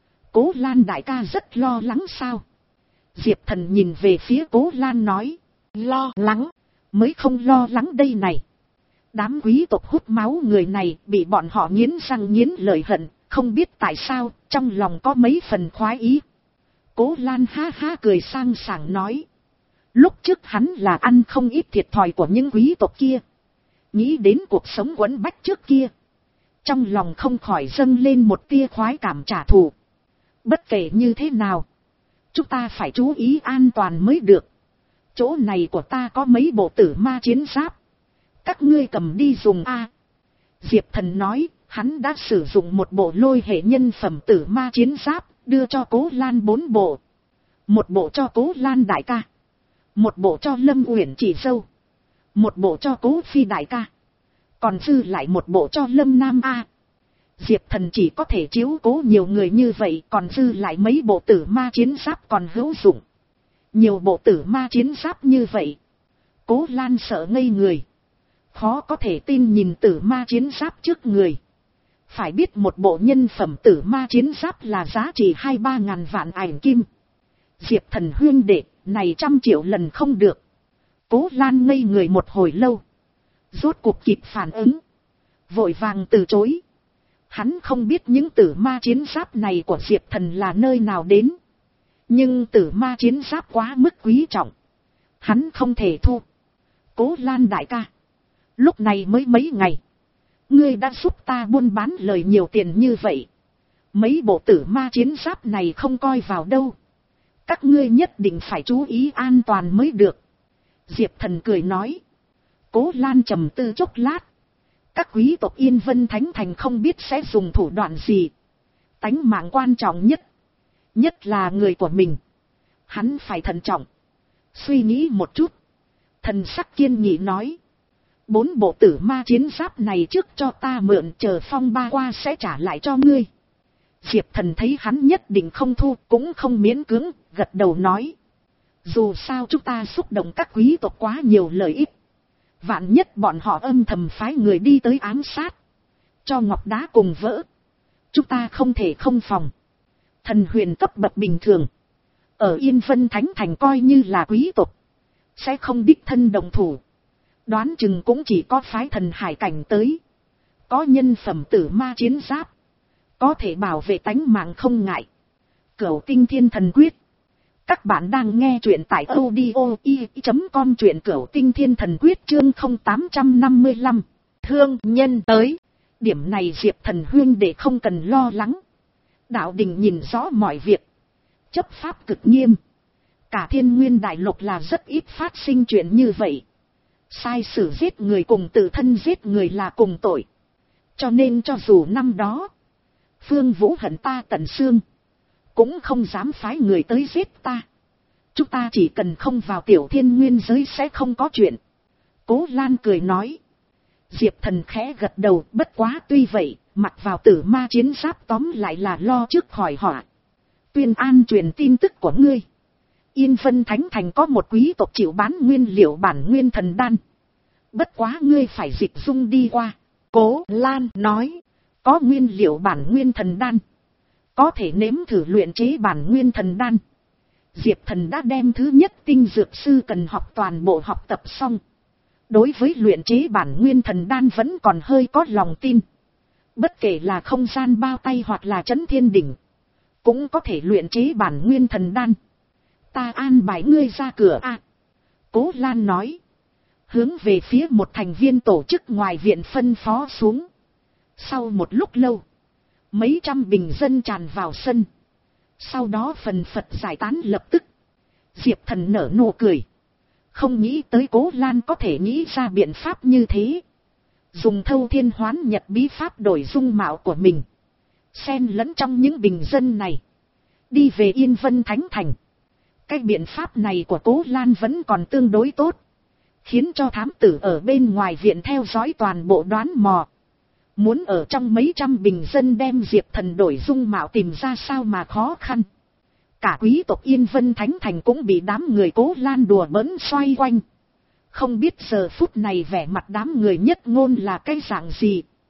Cố Lan đại ca rất lo lắng sao? Diệp Thần nhìn về phía Cố Lan nói. Lo lắng? Mới không lo lắng đây này. Đám quý tộc hút máu người này bị bọn họ nghiến răng nghiến lợi hận, không biết tại sao, trong lòng có mấy phần khoái ý. Cố Lan ha ha cười sang sảng nói. Lúc trước hắn là ăn không ít thiệt thòi của những quý tộc kia. Nghĩ đến cuộc sống quẫn bách trước kia. Trong lòng không khỏi dâng lên một tia khoái cảm trả thù. Bất kể như thế nào, chúng ta phải chú ý an toàn mới được. Chỗ này của ta có mấy bộ tử ma chiến giáp. Các ngươi cầm đi dùng a. Diệp Thần nói, hắn đã sử dụng một bộ lôi hệ nhân phẩm tử ma chiến giáp, đưa cho Cố Lan bốn bộ. Một bộ cho Cố Lan đại ca. Một bộ cho Lâm Uyển chị dâu. Một bộ cho Cố Phi đại ca. Còn dư lại một bộ cho Lâm Nam A. Diệp Thần chỉ có thể chiếu cố nhiều người như vậy, còn dư lại mấy bộ tử ma chiến giáp còn hữu dụng. Nhiều bộ tử ma chiến giáp như vậy. Cố Lan sợ ngây người. Khó có thể tin nhìn tử ma chiến giáp trước người. Phải biết một bộ nhân phẩm tử ma chiến giáp là giá trị hai ba ngàn vạn ảnh kim. Diệp Thần huyên đệ, này trăm triệu lần không được. Cố Lan ngây người một hồi lâu. Rốt cuộc kịp phản ứng. Vội vàng từ chối. Hắn không biết những tử ma chiến giáp này của Diệp Thần là nơi nào đến. Nhưng tử ma chiến giáp quá mức quý trọng. Hắn không thể thu. Cố Lan đại ca. Lúc này mới mấy ngày. Ngươi đã giúp ta buôn bán lời nhiều tiền như vậy. Mấy bộ tử ma chiến giáp này không coi vào đâu. Các ngươi nhất định phải chú ý an toàn mới được. Diệp Thần cười nói. Cố Lan trầm tư chốc lát. Các quý tộc Yên Vân Thánh Thành không biết sẽ dùng thủ đoạn gì. Tánh mạng quan trọng nhất. Nhất là người của mình. Hắn phải thận trọng. Suy nghĩ một chút. Thần sắc kiên nghị nói. Bốn bộ tử ma chiến giáp này trước cho ta mượn, chờ phong ba qua sẽ trả lại cho ngươi. Diệp Thần thấy hắn nhất định không thu, cũng không miễn cưỡng, gật đầu nói. Dù sao chúng ta xúc động các quý tộc quá nhiều lợi ích. Vạn nhất bọn họ âm thầm phái người đi tới ám sát. Cho ngọc đá cùng vỡ. Chúng ta không thể không phòng. Thần huyền cấp bậc bình thường. Ở Yên Vân Thánh Thành coi như là quý tộc. Sẽ không đích thân đồng thủ. Đoán chừng cũng chỉ có phái thần hải cảnh tới. Có nhân phẩm tử ma chiến giáp. Có thể bảo vệ tánh mạng không ngại. Cửu Tinh Thiên Thần Quyết. Các bạn đang nghe truyện tại audio i chấm com, truyện Cửu Tinh Thiên Thần Quyết chương không tám năm lăm. Thương nhân tới. Điểm này Diệp Thần huyên để không cần lo lắng. Đạo đình nhìn rõ mọi việc. Chấp pháp cực nghiêm. Cả Thiên Nguyên Đại Lục là rất ít phát sinh chuyện như vậy. Sai sử giết người cùng tự thân giết người là cùng tội. Cho nên cho dù năm đó Phương Vũ hận ta tận xương, cũng không dám phái người tới giết ta. Chúng ta chỉ cần không vào Tiểu Thiên Nguyên giới sẽ không có chuyện. Cố Lan cười nói. Diệp Thần khẽ gật đầu, bất quá tuy vậy, mặc vào tử ma chiến giáp tóm lại là lo trước khỏi họa. Tuyên An truyền tin tức của ngươi. Yên Vân Thánh Thành có một quý tộc chịu bán nguyên liệu bản nguyên thần đan. Bất quá ngươi phải dịch dung đi qua. Cố Lan nói. Có nguyên liệu bản nguyên thần đan. Có thể nếm thử luyện chế bản nguyên thần đan. Diệp Thần đã đem thứ nhất tinh dược sư cần học toàn bộ học tập xong. Đối với luyện chế bản nguyên thần đan vẫn còn hơi có lòng tin. Bất kể là không gian bao tay hoặc là trấn thiên đỉnh. Cũng có thể luyện chế bản nguyên thần đan. Ta an bài ngươi ra cửa a. À, Cố Lan nói. Hướng về phía một thành viên tổ chức ngoài viện phân phó xuống. Sau một lúc lâu. Mấy trăm bình dân tràn vào sân. Sau đó phần phật giải tán lập tức. Diệp Thần nở nụ cười. Không nghĩ tới Cố Lan có thể nghĩ ra biện pháp như thế. Dùng thâu thiên hoán nhật bí pháp đổi dung mạo của mình. Xen lẫn trong những bình dân này. Đi về Yên Vân Thánh Thành. Cái biện pháp này của Cố Lan vẫn còn tương đối tốt. Khiến cho thám tử ở bên ngoài viện theo dõi toàn bộ đoán mò. Muốn ở trong mấy trăm bình dân đem Diệp Thần đổi dung mạo tìm ra sao mà khó khăn. Cả quý tộc Yên Vân Thánh Thành cũng bị đám người Cố Lan đùa bỡn xoay quanh. Không biết giờ phút này vẻ mặt đám người nhất ngôn là cái dạng gì.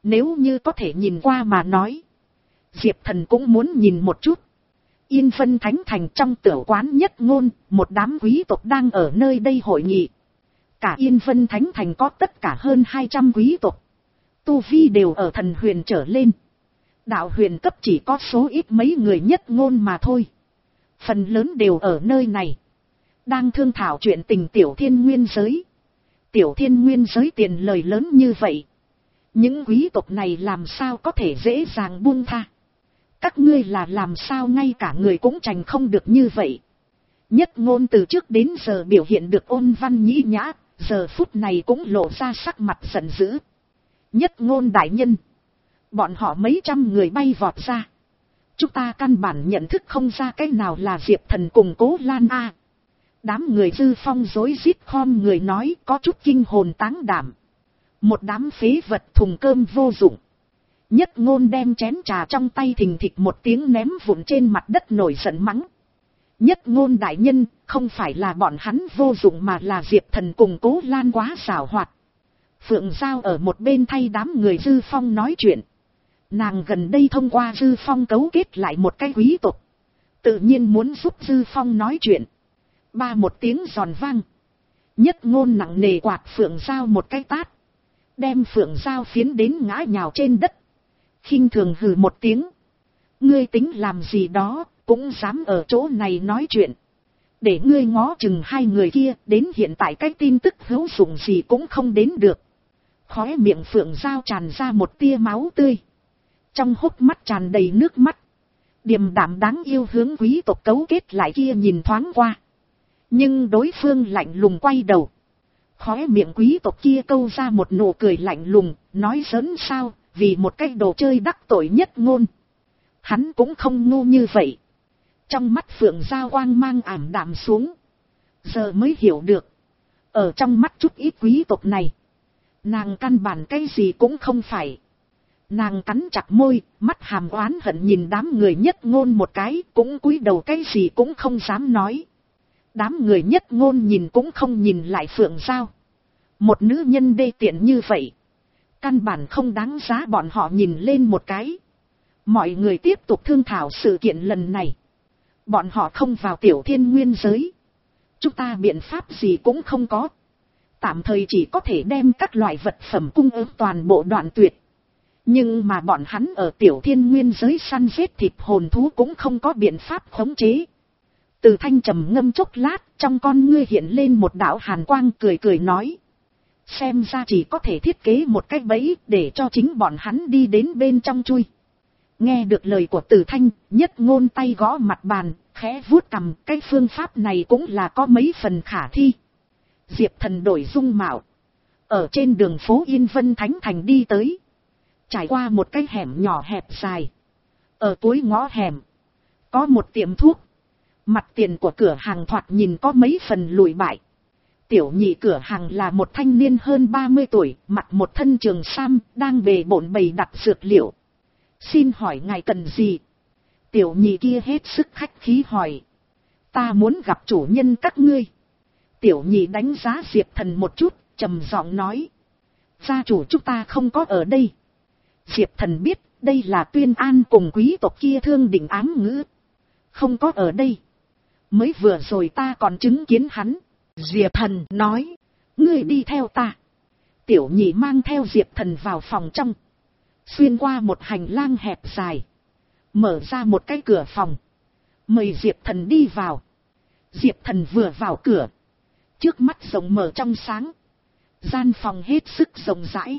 Nếu như có thể nhìn qua mà nói, Diệp Thần cũng muốn nhìn một chút. Yên Vân Thánh Thành trong tiểu quán Nhất Ngôn, một đám quý tộc đang ở nơi đây hội nghị. Cả Yên Vân Thánh Thành có tất cả hơn hai trăm quý tộc. Tu vi đều ở thần huyền trở lên. Đạo huyền cấp chỉ có số ít mấy người Nhất Ngôn mà thôi. Phần lớn đều ở nơi này. Đang thương thảo chuyện tình tiểu thiên nguyên giới. Tiểu thiên nguyên giới tiền lời lớn như vậy. Những quý tộc này làm sao có thể dễ dàng buông tha. Các ngươi là làm sao ngay cả người cũng trành không được như vậy. Nhất Ngôn từ trước đến giờ biểu hiện được ôn văn nhĩ nhã. Giờ phút này cũng lộ ra sắc mặt giận dữ. Nhất Ngôn đại nhân. Bọn họ mấy trăm người bay vọt ra. Chúng ta căn bản nhận thức không ra cái nào là Diệp Thần cùng Cố Lan A. Đám người Dư Phong rối rít khom người nói có chút kinh hồn táng đảm. Một đám phế vật thùng cơm vô dụng. Nhất Ngôn đem chén trà trong tay thình thịch một tiếng ném vụn trên mặt đất nổi giận mắng. Nhất Ngôn đại nhân, không phải là bọn hắn vô dụng mà là Diệp Thần cùng Cố Lan quá xảo hoạt. Phượng Giao ở một bên thay đám người Dư Phong nói chuyện. Nàng gần đây thông qua Dư Phong cấu kết lại một cái quý tộc. Tự nhiên muốn giúp Dư Phong nói chuyện. Ba một tiếng giòn vang. Nhất Ngôn nặng nề quạt Phượng Giao một cái tát. Đem Phượng Giao phiến đến ngã nhào trên đất. Khinh thường hừ một tiếng. Ngươi tính làm gì đó, cũng dám ở chỗ này nói chuyện. Để ngươi ngó chừng hai người kia, đến hiện tại cái tin tức hữu dụng gì cũng không đến được. Khóe miệng Phượng Giao tràn ra một tia máu tươi. Trong hốc mắt tràn đầy nước mắt. Điềm đạm đáng yêu hướng quý tộc cấu kết lại kia nhìn thoáng qua. Nhưng đối phương lạnh lùng quay đầu. Khóe miệng quý tộc kia câu ra một nụ cười lạnh lùng, nói giỡn sao, vì một cái đồ chơi đắc tội Nhất Ngôn. Hắn cũng không ngu như vậy. Trong mắt Phượng Giao quang mang ảm đạm xuống. Giờ mới hiểu được. Ở trong mắt chút ít quý tộc này. Nàng căn bản cái gì cũng không phải. Nàng cắn chặt môi, mắt hàm oán hận nhìn đám người Nhất Ngôn một cái, cũng cúi đầu cái gì cũng không dám nói. Đám người Nhất Ngôn nhìn cũng không nhìn lại Phượng Giao. Một nữ nhân đê tiện như vậy. Căn bản không đáng giá bọn họ nhìn lên một cái. Mọi người tiếp tục thương thảo sự kiện lần này. Bọn họ không vào tiểu thiên nguyên giới. Chúng ta biện pháp gì cũng không có. Tạm thời chỉ có thể đem các loại vật phẩm cung ứng toàn bộ đoạn tuyệt. Nhưng mà bọn hắn ở tiểu thiên nguyên giới săn giết thịt hồn thú cũng không có biện pháp khống chế. Từ Thanh trầm ngâm chốc lát, trong con ngươi hiện lên một đạo hàn quang cười cười nói. Xem ra chỉ có thể thiết kế một cách bẫy để cho chính bọn hắn đi đến bên trong chui. Nghe được lời của Từ Thanh, Nhất Ngôn tay gõ mặt bàn, khẽ vuốt cằm, cái phương pháp này cũng là có mấy phần khả thi. Diệp Thần đổi dung mạo. Ở trên đường phố Yên Vân Thánh Thành đi tới. Trải qua một cái hẻm nhỏ hẹp dài. Ở cuối ngõ hẻm, có một tiệm thuốc. Mặt tiền của cửa hàng thoạt nhìn có mấy phần lùi bại. Tiểu nhị cửa hàng là một thanh niên hơn ba mươi tuổi, mặc một thân trường sam, đang bề bộn bày đặt dược liệu. Xin hỏi ngài cần gì? Tiểu nhị kia hết sức khách khí hỏi. Ta muốn gặp chủ nhân các ngươi. Tiểu nhị đánh giá Diệp Thần một chút, trầm giọng nói. Gia chủ chúng ta không có ở đây. Diệp Thần biết, đây là Tuyên An cùng quý tộc kia thương định ám ngữ. Không có ở đây. Mới vừa rồi ta còn chứng kiến hắn. Diệp Thần nói, ngươi đi theo ta. Tiểu nhị mang theo Diệp Thần vào phòng trong. Xuyên qua một hành lang hẹp dài. Mở ra một cái cửa phòng. Mời Diệp Thần đi vào. Diệp Thần vừa vào cửa. Trước mắt rộng mở trong sáng. Gian phòng hết sức rộng rãi.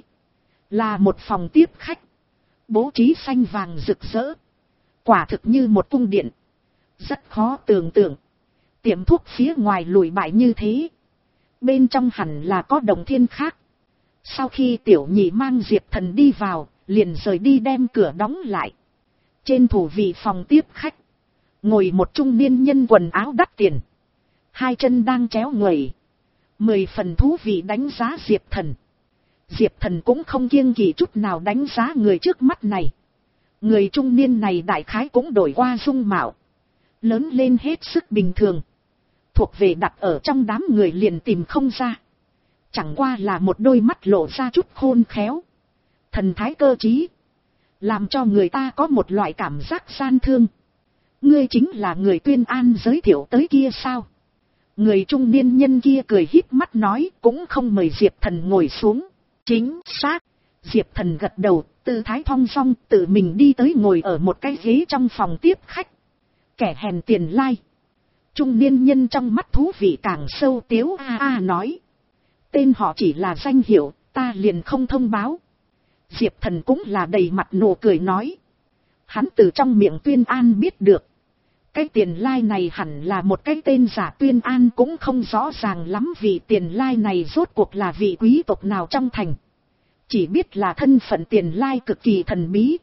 Là một phòng tiếp khách. Bố trí xanh vàng rực rỡ. Quả thực như một cung điện. Rất khó tưởng tượng. Tiệm thuốc phía ngoài lùi bại như thế. Bên trong hẳn là có đồng thiên khác. Sau khi tiểu nhị mang Diệp Thần đi vào, liền rời đi đem cửa đóng lại. Trên thủ vị phòng tiếp khách. Ngồi một trung niên nhân quần áo đắt tiền. Hai chân đang chéo nguầy. Mười phần thú vị đánh giá Diệp Thần. Diệp Thần cũng không kiêng kỵ chút nào đánh giá người trước mắt này. Người trung niên này đại khái cũng đổi qua dung mạo. Lớn lên hết sức bình thường. Thuộc về đặt ở trong đám người liền tìm không ra. Chẳng qua là một đôi mắt lộ ra chút khôn khéo. Thần thái cơ trí, làm cho người ta có một loại cảm giác gian thương. Ngươi chính là người Tuyên An giới thiệu tới kia sao? Người trung niên nhân kia cười híp mắt nói, cũng không mời Diệp Thần ngồi xuống. Chính xác. Diệp Thần gật đầu, tư thái thong dong, tự mình đi tới ngồi ở một cái ghế trong phòng tiếp khách. Kẻ hèn tiền lai. Trung niên nhân trong mắt thú vị càng sâu, tiếu a a nói. Tên họ chỉ là danh hiệu, ta liền không thông báo. Diệp Thần cũng là đầy mặt nụ cười nói. Hắn từ trong miệng Tuyên An biết được. Cái tiền lai này hẳn là một cái tên giả, Tuyên An cũng không rõ ràng lắm vì tiền lai này rốt cuộc là vị quý tộc nào trong thành. Chỉ biết là thân phận tiền lai cực kỳ thần bí.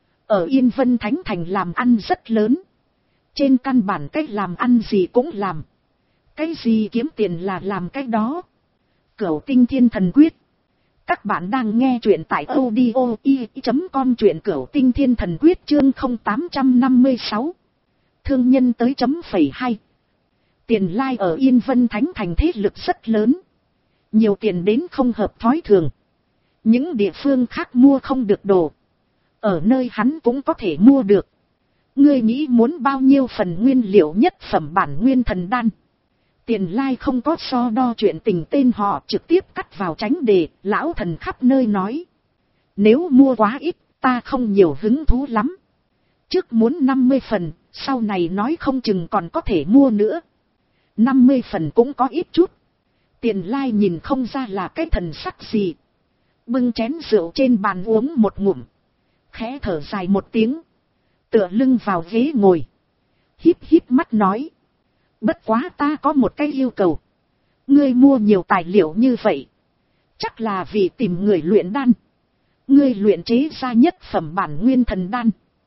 Ở Yên Vân Thánh Thành làm ăn rất lớn. Trên căn bản cách làm ăn gì cũng làm. Cái gì kiếm tiền là làm cái đó. Cửu Tinh Thiên Thần Quyết. Các bạn đang nghe truyện tại audio i chấm com, truyện Cửu Tinh Thiên Thần Quyết chương không tám năm sáu. Thương nhân tới chấm phẩy hai. Tiền lai ở Yên Vân Thánh Thành thế lực rất lớn. Nhiều tiền đến không hợp thói thường. Những địa phương khác mua không được đồ. Ở nơi hắn cũng có thể mua được. Ngươi nghĩ muốn bao nhiêu phần nguyên liệu nhất phẩm bản nguyên thần đan? Tiền lai không có so đo chuyện tình tên họ, trực tiếp cắt vào tránh đề. Lão thần khắp nơi nói. Nếu mua quá ít, ta không nhiều hứng thú lắm. Trước muốn năm mươi phần, sau này nói không chừng còn có thể mua nữa. năm mươi phần cũng có ít chút. Tiền lai nhìn không ra là cái thần sắc gì. Bưng chén rượu trên bàn uống một ngụm. Khẽ thở dài một tiếng. Tựa lưng vào ghế ngồi. Híp híp mắt nói. Bất quá ta có một cái yêu cầu. Ngươi mua nhiều tài liệu như vậy. Chắc là vì tìm người luyện đan. Ngươi luyện chế ra nhất phẩm bản nguyên thần đan.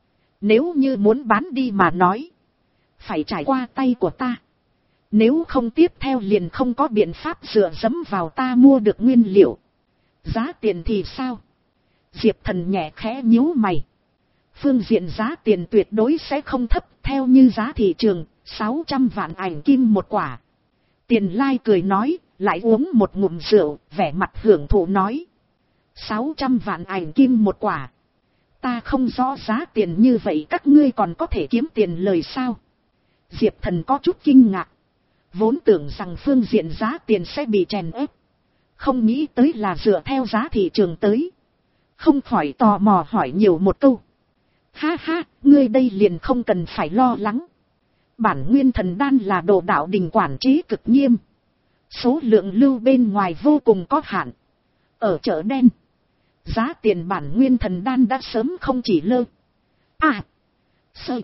Nếu như muốn bán đi mà nói. Phải trải qua tay của ta. Nếu không tiếp theo liền không có biện pháp dựa dẫm vào ta mua được nguyên liệu. Giá tiền thì sao? Diệp Thần nhẹ khẽ nhíu mày. Phương diện giá tiền tuyệt đối sẽ không thấp, theo như giá thị trường, sáu trăm vạn ảnh kim một quả. Tiền lai cười nói, lại uống một ngụm rượu, vẻ mặt hưởng thụ nói. sáu trăm vạn ảnh kim một quả. Ta không rõ giá tiền như vậy các ngươi còn có thể kiếm tiền lời sao? Diệp Thần có chút kinh ngạc. Vốn tưởng rằng phương diện giá tiền sẽ bị chèn ép. Không nghĩ tới là dựa theo giá thị trường tới. Không khỏi tò mò hỏi nhiều một câu. Ha ha, ngươi đây liền không cần phải lo lắng. Bản nguyên thần đan là đồ đạo đình quản chế cực nghiêm. Số lượng lưu bên ngoài vô cùng có hạn. Ở chợ đen, giá tiền bản nguyên thần đan đã sớm không chỉ lơ. À, sơ,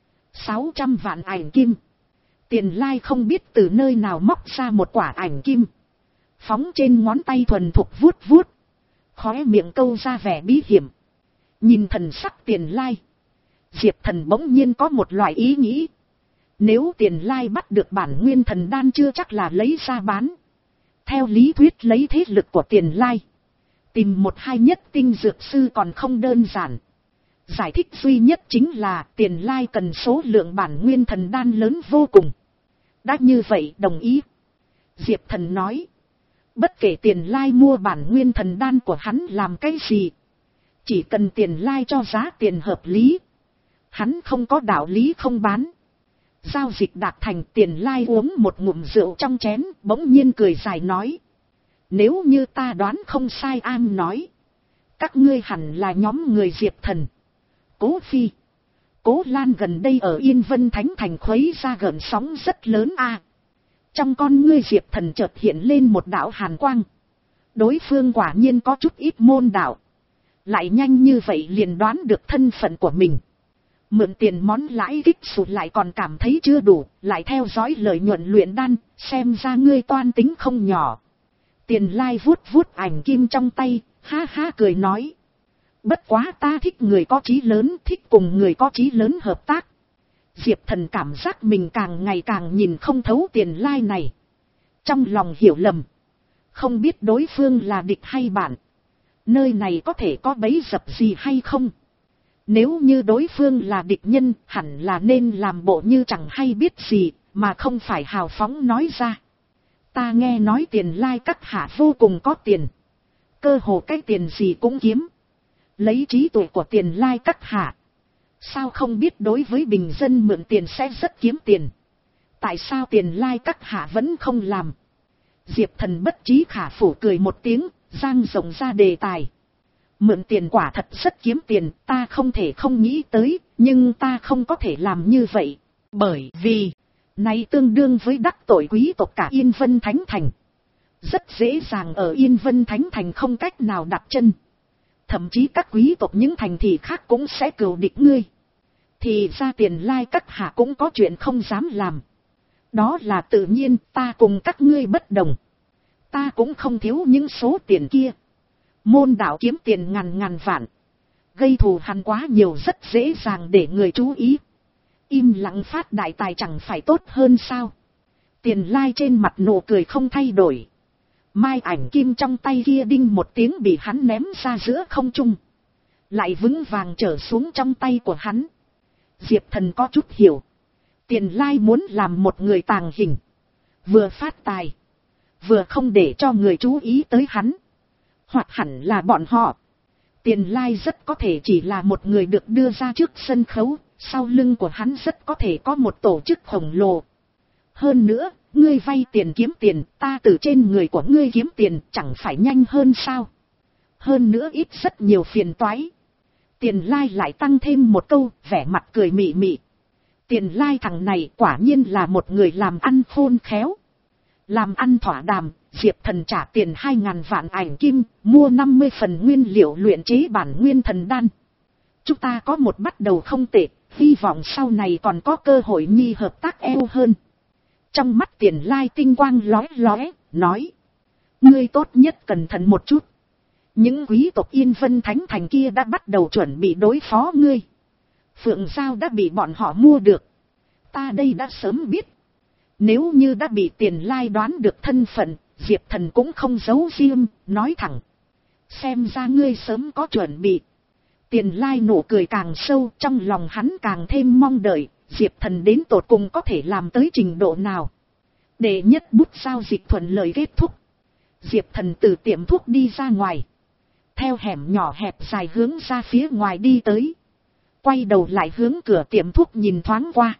sáu trăm vạn ảnh kim. Tiền lai không biết từ nơi nào móc ra một quả ảnh kim. Phóng trên ngón tay thuần thục vuốt vuốt. Khóe miệng câu ra vẻ bí hiểm. Nhìn thần sắc Tiền lai. Diệp Thần bỗng nhiên có một loại ý nghĩ. Nếu Tiền lai bắt được bản nguyên thần đan chưa chắc là lấy ra bán. Theo lý thuyết lấy thế lực của Tiền lai. Tìm một hai nhất tinh dược sư còn không đơn giản. Giải thích duy nhất chính là Tiền lai cần số lượng bản nguyên thần đan lớn vô cùng. Đã như vậy đồng ý. Diệp Thần nói. Bất kể Tiền lai mua bản nguyên thần đan của hắn làm cái gì. Chỉ cần Tiền lai cho giá tiền hợp lý. Hắn không có đạo lý không bán. Giao dịch đạt thành. Tiền lai uống một ngụm rượu trong chén, bỗng nhiên cười dài nói. Nếu như ta đoán không sai, An nói. Các ngươi hẳn là nhóm người Diệp Thần. Cố Phi, Cố Lan gần đây ở Yên Vân Thánh Thành khuấy ra gợn sóng rất lớn a. À, trong con ngươi Diệp Thần chợt hiện lên một đạo hàn quang. Đối phương quả nhiên có chút ít môn đạo. Lại nhanh như vậy liền đoán được thân phận của mình. Mượn tiền món lãi kích sụt lại còn cảm thấy chưa đủ, lại theo dõi lợi nhuận luyện đan, xem ra ngươi toan tính không nhỏ. Tiền lai vuốt vuốt ảnh kim trong tay, ha ha cười nói. Bất quá ta thích người có chí lớn, thích cùng người có chí lớn hợp tác. Diệp Thần cảm giác mình càng ngày càng nhìn không thấu Tiền lai này. Trong lòng hiểu lầm. Không biết đối phương là địch hay bạn. Nơi này có thể có bẫy dập gì hay không? Nếu như đối phương là địch nhân, hẳn là nên làm bộ như chẳng hay biết gì, mà không phải hào phóng nói ra. Ta nghe nói Tiền lai các hạ vô cùng có tiền. Cơ hồ cái tiền gì cũng kiếm. Lấy trí tuệ của Tiền Lai các hạ, sao không biết đối với bình dân mượn tiền sẽ rất kiếm tiền? Tại sao Tiền Lai các hạ vẫn không làm? Diệp Thần bất trí khả phủ cười một tiếng, giang rộng ra đề tài. Mượn tiền quả thật rất kiếm tiền, ta không thể không nghĩ tới, nhưng ta không có thể làm như vậy. Bởi vì, này tương đương với đắc tội quý tộc cả Yên Vân Thánh Thành. Rất dễ dàng ở Yên Vân Thánh Thành không cách nào đặt chân. Thậm chí các quý tộc những thành thị khác cũng sẽ cừu địch ngươi. Thì ra Tiền Lai các hạ cũng có chuyện không dám làm. Đó là tự nhiên, ta cùng các ngươi bất đồng. Ta cũng không thiếu những số tiền kia. Môn đạo kiếm tiền ngàn ngàn vạn. Gây thù hằn quá nhiều rất dễ dàng để người chú ý. Im lặng phát đại tài chẳng phải tốt hơn sao? Tiền Lai trên mặt nụ cười không thay đổi. Mai ảnh kim trong tay kia đinh một tiếng bị hắn ném ra giữa không trung. Lại vững vàng trở xuống trong tay của hắn. Diệp Thần có chút hiểu. Tiền Lai muốn làm một người tàng hình. Vừa phát tài. Vừa không để cho người chú ý tới hắn. Hoặc hẳn là bọn họ. Tiền Lai rất có thể chỉ là một người được đưa ra trước sân khấu. Sau lưng của hắn rất có thể có một tổ chức khổng lồ. Hơn nữa, ngươi vay tiền kiếm tiền, ta từ trên người của ngươi kiếm tiền chẳng phải nhanh hơn sao? Hơn nữa ít rất nhiều phiền toái. Tiền Lai lại tăng thêm một câu, vẻ mặt cười mị mị. Tiền Lai thằng này quả nhiên là một người làm ăn khôn khéo. Làm ăn thỏa đàm, Diệp Thần trả tiền hai ngàn vạn ảnh kim, mua năm mươi phần nguyên liệu luyện chế bản nguyên thần đan. Chúng ta có một bắt đầu không tệ, hy vọng sau này còn có cơ hội nhi hợp tác eo hơn. Trong mắt Tiền Lai tinh quang lóe lóe, nói. Ngươi tốt nhất cẩn thận một chút. Những quý tộc Yên Vân Thánh Thành kia đã bắt đầu chuẩn bị đối phó ngươi. Phượng Giao đã bị bọn họ mua được. Ta đây đã sớm biết. Nếu như đã bị Tiền Lai đoán được thân phận, Diệp Thần cũng không giấu riêng, nói thẳng. Xem ra ngươi sớm có chuẩn bị. Tiền Lai nụ cười càng sâu, trong lòng hắn càng thêm mong đợi, Diệp Thần đến tột cùng có thể làm tới trình độ nào. Để nhất bút giao dịch thuận lợi kết thúc. Diệp Thần từ tiệm thuốc đi ra ngoài. Theo hẻm nhỏ hẹp dài hướng ra phía ngoài đi tới. Quay đầu lại hướng cửa tiệm thuốc nhìn thoáng qua.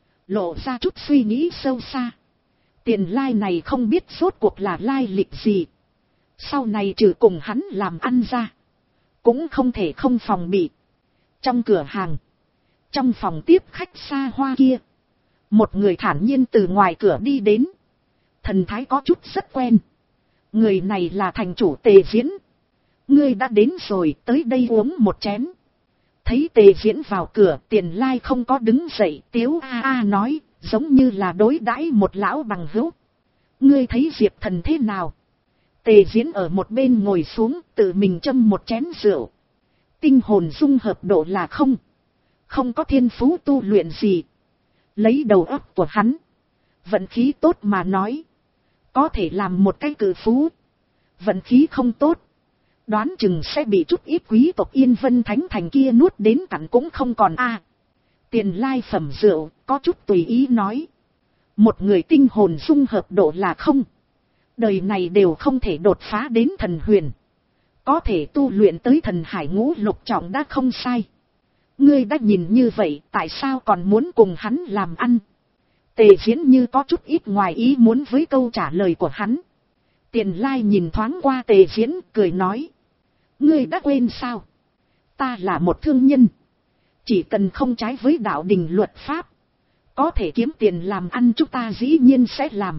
Lộ ra chút suy nghĩ sâu xa. Tiền Lai này không biết rốt cuộc là lai lịch gì. Sau này trừ cùng hắn làm ăn ra. Cũng không thể không phòng bị. Trong cửa hàng. Trong phòng tiếp khách xa hoa kia. Một người thản nhiên từ ngoài cửa đi đến. Thần thái có chút rất quen. Người này là thành chủ Tề Diễn. Ngươi đã đến rồi, tới đây uống một chén. Thấy Tề Diễn vào cửa, Tiền Lai không có đứng dậy, tiếu a a nói, giống như là đối đãi một lão bằng hữu. Ngươi thấy Diệp Thần thế nào? Tề Diễn ở một bên ngồi xuống, tự mình châm một chén rượu. Tinh hồn dung hợp độ là không. Không có thiên phú tu luyện gì. Lấy đầu óc của hắn. Vận khí tốt mà nói. Có thể làm một cái cự phú. Vận khí không tốt. Đoán chừng sẽ bị chút ít quý tộc Yên Vân Thánh Thành kia nuốt đến cặn cũng không còn a. Tiền Lai phẩm rượu, có chút tùy ý nói. Một người tinh hồn dung hợp độ là không. Đời này đều không thể đột phá đến thần huyền. Có thể tu luyện tới thần hải ngũ lục trọng đã không sai. Ngươi đã nhìn như vậy, tại sao còn muốn cùng hắn làm ăn? Tề Diễn như có chút ít ngoài ý muốn với câu trả lời của hắn. Tiền Lai nhìn thoáng qua Tề Diễn, cười nói. Ngươi đã quên sao? Ta là một thương nhân. Chỉ cần không trái với đạo đình luật pháp. Có thể kiếm tiền làm ăn chúng ta dĩ nhiên sẽ làm.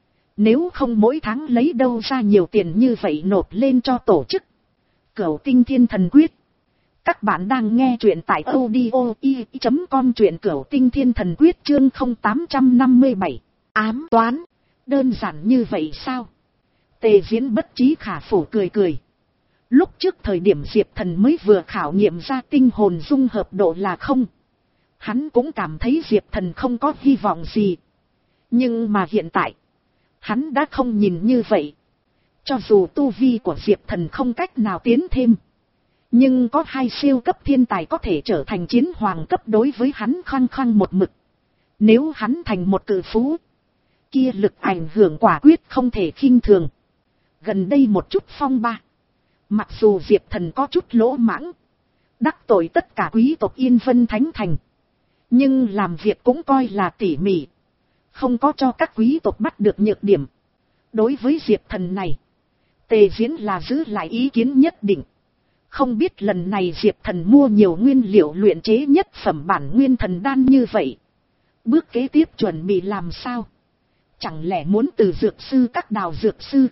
Nếu không mỗi tháng lấy đâu ra nhiều tiền như vậy nộp lên cho tổ chức. Cửu Tinh Thiên Thần Quyết. Các bạn đang nghe truyện tại audio i chấm com, truyện Cửu Tinh Thiên Thần Quyết chương không tám năm bảy. Ám toán. Đơn giản như vậy sao? Tề Diễn bất trí khả phủ cười cười. Lúc trước thời điểm Diệp Thần mới vừa khảo nghiệm ra tinh hồn dung hợp độ là không. Hắn cũng cảm thấy Diệp Thần không có hy vọng gì. Nhưng mà hiện tại. Hắn đã không nhìn như vậy. Cho dù tu vi của Diệp Thần không cách nào tiến thêm. Nhưng có hai siêu cấp thiên tài có thể trở thành chiến hoàng cấp đối với hắn khăng khăng một mực. Nếu hắn thành một cự phú. Kia lực ảnh hưởng quả quyết không thể khinh thường. Gần đây một chút phong ba. Mặc dù Diệp Thần có chút lỗ mãng. đắc tội tất cả quý tộc Yên Vân Thánh Thành. Nhưng làm việc cũng coi là tỉ mỉ, không có cho các quý tộc bắt được nhược điểm. Đối với Diệp Thần này, Tề Diễn là giữ lại ý kiến nhất định. Không biết lần này Diệp Thần mua nhiều nguyên liệu luyện chế nhất phẩm bản nguyên thần đan như vậy, bước kế tiếp chuẩn bị làm sao? Chẳng lẽ muốn từ dược sư các đào dược sư?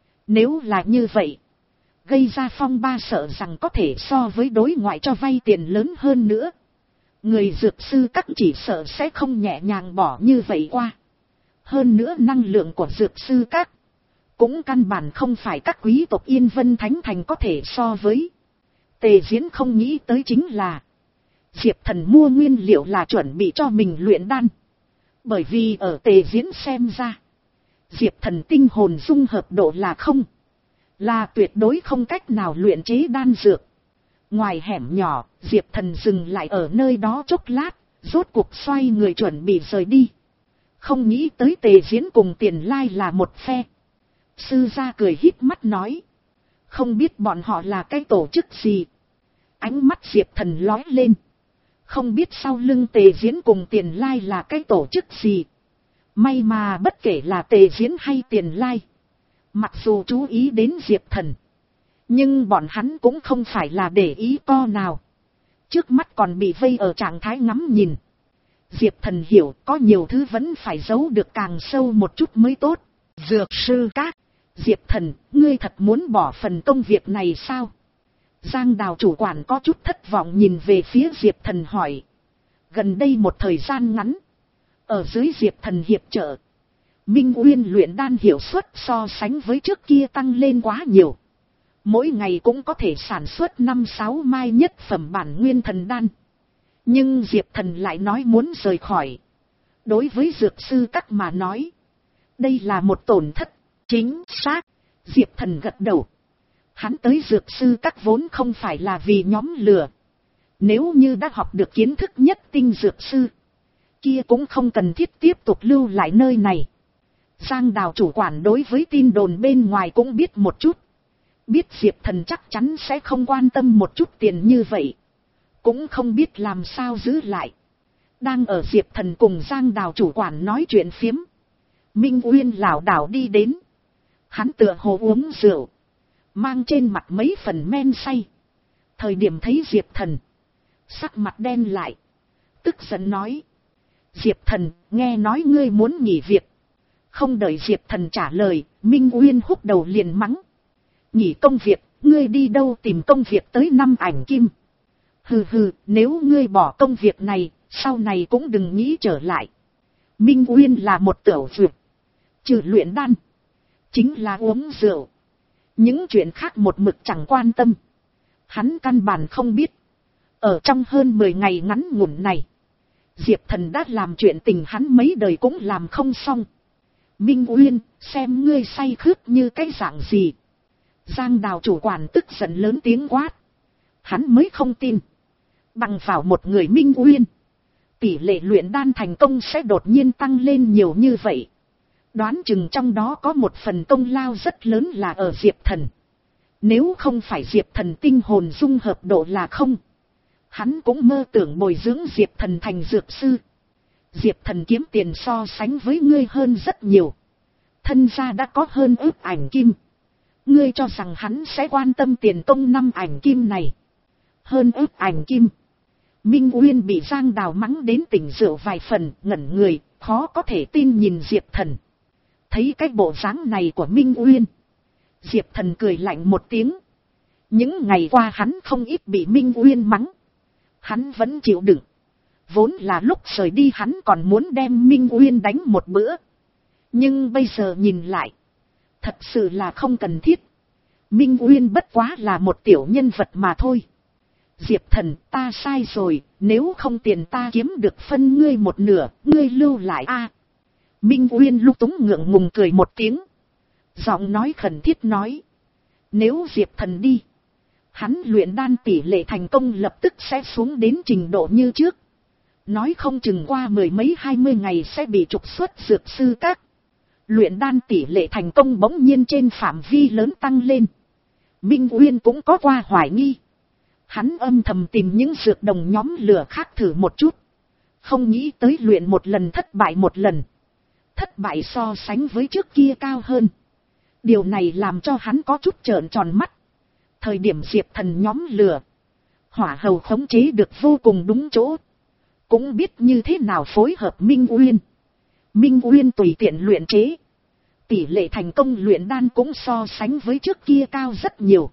Nếu là như vậy, gây ra phong ba sợ rằng có thể so với đối ngoại cho vay tiền lớn hơn nữa. Người dược sư các chỉ sợ sẽ không nhẹ nhàng bỏ như vậy qua. Hơn nữa năng lượng của dược sư các cũng căn bản không phải các quý tộc Yên Vân Thánh Thành có thể so với. Tề Diễn không nghĩ tới chính là Diệp Thần mua nguyên liệu là chuẩn bị cho mình luyện đan. Bởi vì ở Tề Diễn xem ra, Diệp Thần tinh hồn dung hợp độ là không, là tuyệt đối không cách nào luyện chế đan dược. Ngoài hẻm nhỏ, Diệp Thần dừng lại ở nơi đó chốc lát, rốt cuộc xoay người chuẩn bị rời đi. Không nghĩ tới Tề Diễn cùng Tiền Lai là một phe. Sư gia cười híp mắt nói, không biết bọn họ là cái tổ chức gì. Ánh mắt Diệp Thần lóe lên, không biết sau lưng Tề Diễn cùng Tiền Lai là cái tổ chức gì. May mà bất kể là Tề Diễn hay Tiền Lai, mặc dù chú ý đến Diệp Thần, nhưng bọn hắn cũng không phải là để ý co nào. Trước mắt còn bị vây ở trạng thái ngắm nhìn. Diệp Thần hiểu có nhiều thứ vẫn phải giấu được càng sâu một chút mới tốt. Dược sư các. Diệp Thần, ngươi thật muốn bỏ phần công việc này sao? Giang Đào chủ quản có chút thất vọng nhìn về phía Diệp Thần hỏi. Gần đây một thời gian ngắn, ở dưới Diệp Thần hiệp trợ, Minh Uyên luyện đan hiệu suất so sánh với trước kia tăng lên quá nhiều. Mỗi ngày cũng có thể sản xuất năm sáu mai nhất phẩm bản nguyên thần đan. Nhưng Diệp Thần lại nói muốn rời khỏi. Đối với dược sư các mà nói, đây là một tổn thất. Chính xác, Diệp Thần gật đầu. Hắn tới dược sư các vốn không phải là vì nhóm lừa. Nếu như đã học được kiến thức nhất tinh dược sư, kia cũng không cần thiết tiếp tục lưu lại nơi này. Giang Đào chủ quản đối với tin đồn bên ngoài cũng biết một chút. Biết Diệp Thần chắc chắn sẽ không quan tâm một chút tiền như vậy, cũng không biết làm sao giữ lại. Đang ở Diệp Thần cùng Giang Đào chủ quản nói chuyện phiếm, Minh Uyên lảo đảo đi đến. Hắn tựa hồ uống rượu, mang trên mặt mấy phần men say. Thời điểm thấy Diệp Thần, sắc mặt đen lại, tức giận nói. Diệp Thần, nghe nói ngươi muốn nghỉ việc. Không đợi Diệp Thần trả lời, Minh Uyên húc đầu liền mắng. Nghỉ công việc, ngươi đi đâu tìm công việc tới năm ảnh kim. Hừ hừ, nếu ngươi bỏ công việc này, sau này cũng đừng nghĩ trở lại. Minh Uyên là một tiểu dược, trừ luyện đan, chính là uống rượu. Những chuyện khác một mực chẳng quan tâm. Hắn căn bản không biết. Ở trong hơn mười ngày ngắn ngủn này, Diệp Thần đã làm chuyện tình hắn mấy đời cũng làm không xong. Minh Uyên, xem ngươi say khướt như cái dạng gì. Giang Đào chủ quản tức giận lớn tiếng quát. Hắn mới không tin. Bằng vào một người Minh Uyên, tỷ lệ luyện đan thành công sẽ đột nhiên tăng lên nhiều như vậy. Đoán chừng trong đó có một phần công lao rất lớn là ở Diệp Thần. Nếu không phải Diệp Thần tinh hồn dung hợp độ là không, hắn cũng mơ tưởng bồi dưỡng Diệp Thần thành dược sư. Diệp Thần kiếm tiền so sánh với ngươi hơn rất nhiều. Thân gia đã có hơn ước ảnh kim. Ngươi cho rằng hắn sẽ quan tâm tiền công năm ảnh kim này? Hơn ước ảnh kim. Minh Uyên bị Giang Đào mắng đến tỉnh rượu vài phần, ngẩn người, khó có thể tin nhìn Diệp Thần. Thấy cái bộ dáng này của Minh Uyên, Diệp Thần cười lạnh một tiếng. Những ngày qua hắn không ít bị Minh Uyên mắng, hắn vẫn chịu đựng. Vốn là lúc rời đi hắn còn muốn đem Minh Uyên đánh một bữa, nhưng bây giờ nhìn lại, thật sự là không cần thiết. Minh Uyên bất quá là một tiểu nhân vật mà thôi. Diệp Thần, ta sai rồi, nếu không tiền ta kiếm được phân ngươi một nửa, ngươi lưu lại a. À, Minh Uyên lúc túng ngượng ngùng cười một tiếng, giọng nói khẩn thiết nói. Nếu Diệp Thần đi, hắn luyện đan tỷ lệ thành công lập tức sẽ xuống đến trình độ như trước. Nói không chừng qua mười mấy hai mươi ngày sẽ bị trục xuất dược sư các. Luyện đan tỷ lệ thành công bỗng nhiên trên phạm vi lớn tăng lên. Minh Uyên cũng có qua hoài nghi. Hắn âm thầm tìm những dược đồng nhóm lửa khác thử một chút. Không nghĩ tới luyện một lần thất bại một lần. Thất bại so sánh với trước kia cao hơn. Điều này làm cho hắn có chút trợn tròn mắt. Thời điểm Diệp Thần nhóm lửa, hỏa hầu khống chế được vô cùng đúng chỗ. Cũng biết như thế nào phối hợp Minh Uyên. Minh Uyên tùy tiện luyện chế. Tỷ lệ thành công luyện đan cũng so sánh với trước kia cao rất nhiều.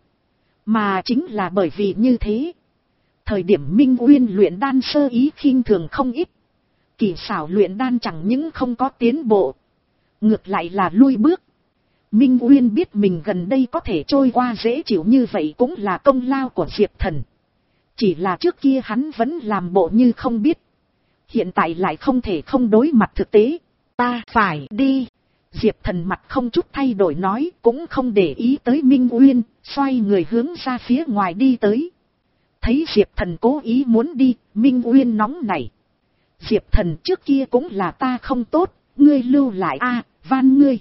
Mà chính là bởi vì như thế. Thời điểm Minh Uyên luyện đan sơ ý khinh thường không ít. Kỳ xảo luyện đan chẳng những không có tiến bộ. Ngược lại là lui bước. Minh Uyên biết mình gần đây có thể trôi qua dễ chịu như vậy cũng là công lao của Diệp Thần. Chỉ là trước kia hắn vẫn làm bộ như không biết. Hiện tại lại không thể không đối mặt thực tế. Ta phải đi. Diệp Thần mặt không chút thay đổi nói, cũng không để ý tới Minh Uyên, xoay người hướng ra phía ngoài đi tới. Thấy Diệp Thần cố ý muốn đi, Minh Uyên nóng nảy. Diệp Thần, trước kia cũng là ta không tốt, ngươi lưu lại a, van ngươi.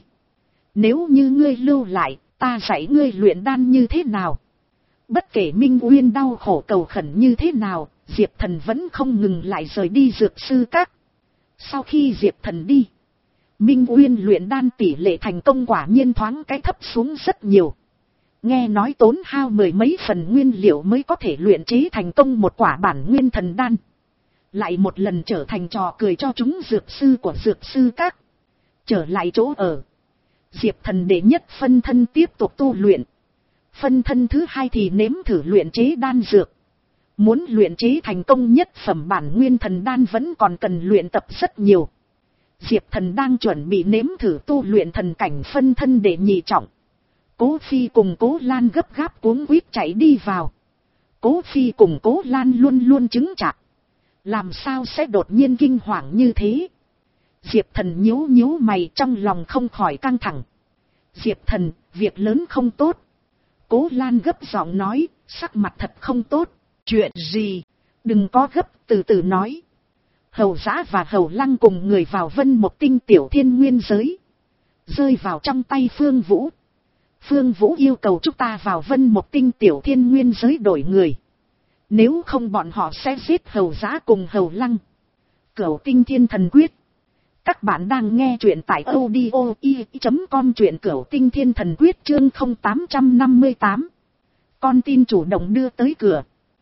Nếu như ngươi lưu lại, ta dạy ngươi luyện đan như thế nào? Bất kể Minh Uyên đau khổ cầu khẩn như thế nào, Diệp Thần vẫn không ngừng lại rời đi dược sư các. Sau khi Diệp Thần đi, Minh Uyên luyện đan tỷ lệ thành công quả nhiên thoáng cái thấp xuống rất nhiều. Nghe nói tốn hao mười mấy phần nguyên liệu mới có thể luyện chế thành công một quả bản nguyên thần đan. Lại một lần trở thành trò cười cho chúng dược sư của dược sư các. Trở lại chỗ ở, Diệp Thần đệ nhất phân thân tiếp tục tu luyện. Phân thân thứ hai thì nếm thử luyện chế đan dược. Muốn luyện chế thành công nhất phẩm bản nguyên thần đan vẫn còn cần luyện tập rất nhiều. Diệp Thần đang chuẩn bị nếm thử tu luyện thần cảnh phân thân để nhị trọng. Cố Phi cùng Cố Lan gấp gáp cuống quýt chạy đi vào. Cố Phi cùng Cố Lan luôn luôn chứng chạc. Làm sao sẽ đột nhiên kinh hoàng như thế? Diệp Thần nhíu nhíu mày, trong lòng không khỏi căng thẳng. Diệp Thần, việc lớn không tốt. Cố Lan gấp giọng nói, sắc mặt thật không tốt. Chuyện gì? Đừng có gấp, từ từ nói. Hầu Dã và Hầu Lăng cùng người vào Vân Một Tinh tiểu thiên nguyên giới. Rơi vào trong tay Phương Vũ. Phương Vũ yêu cầu chúng ta vào Vân Một Tinh tiểu thiên nguyên giới đổi người. Nếu không bọn họ sẽ giết Hầu Dã cùng Hầu Lăng. Cửu Tinh Thiên Thần Quyết. Các bạn đang nghe truyện tại audio i chấm com, truyện Cửu Tinh Thiên Thần Quyết chương không tám năm tám. Con tin chủ động đưa tới cửa.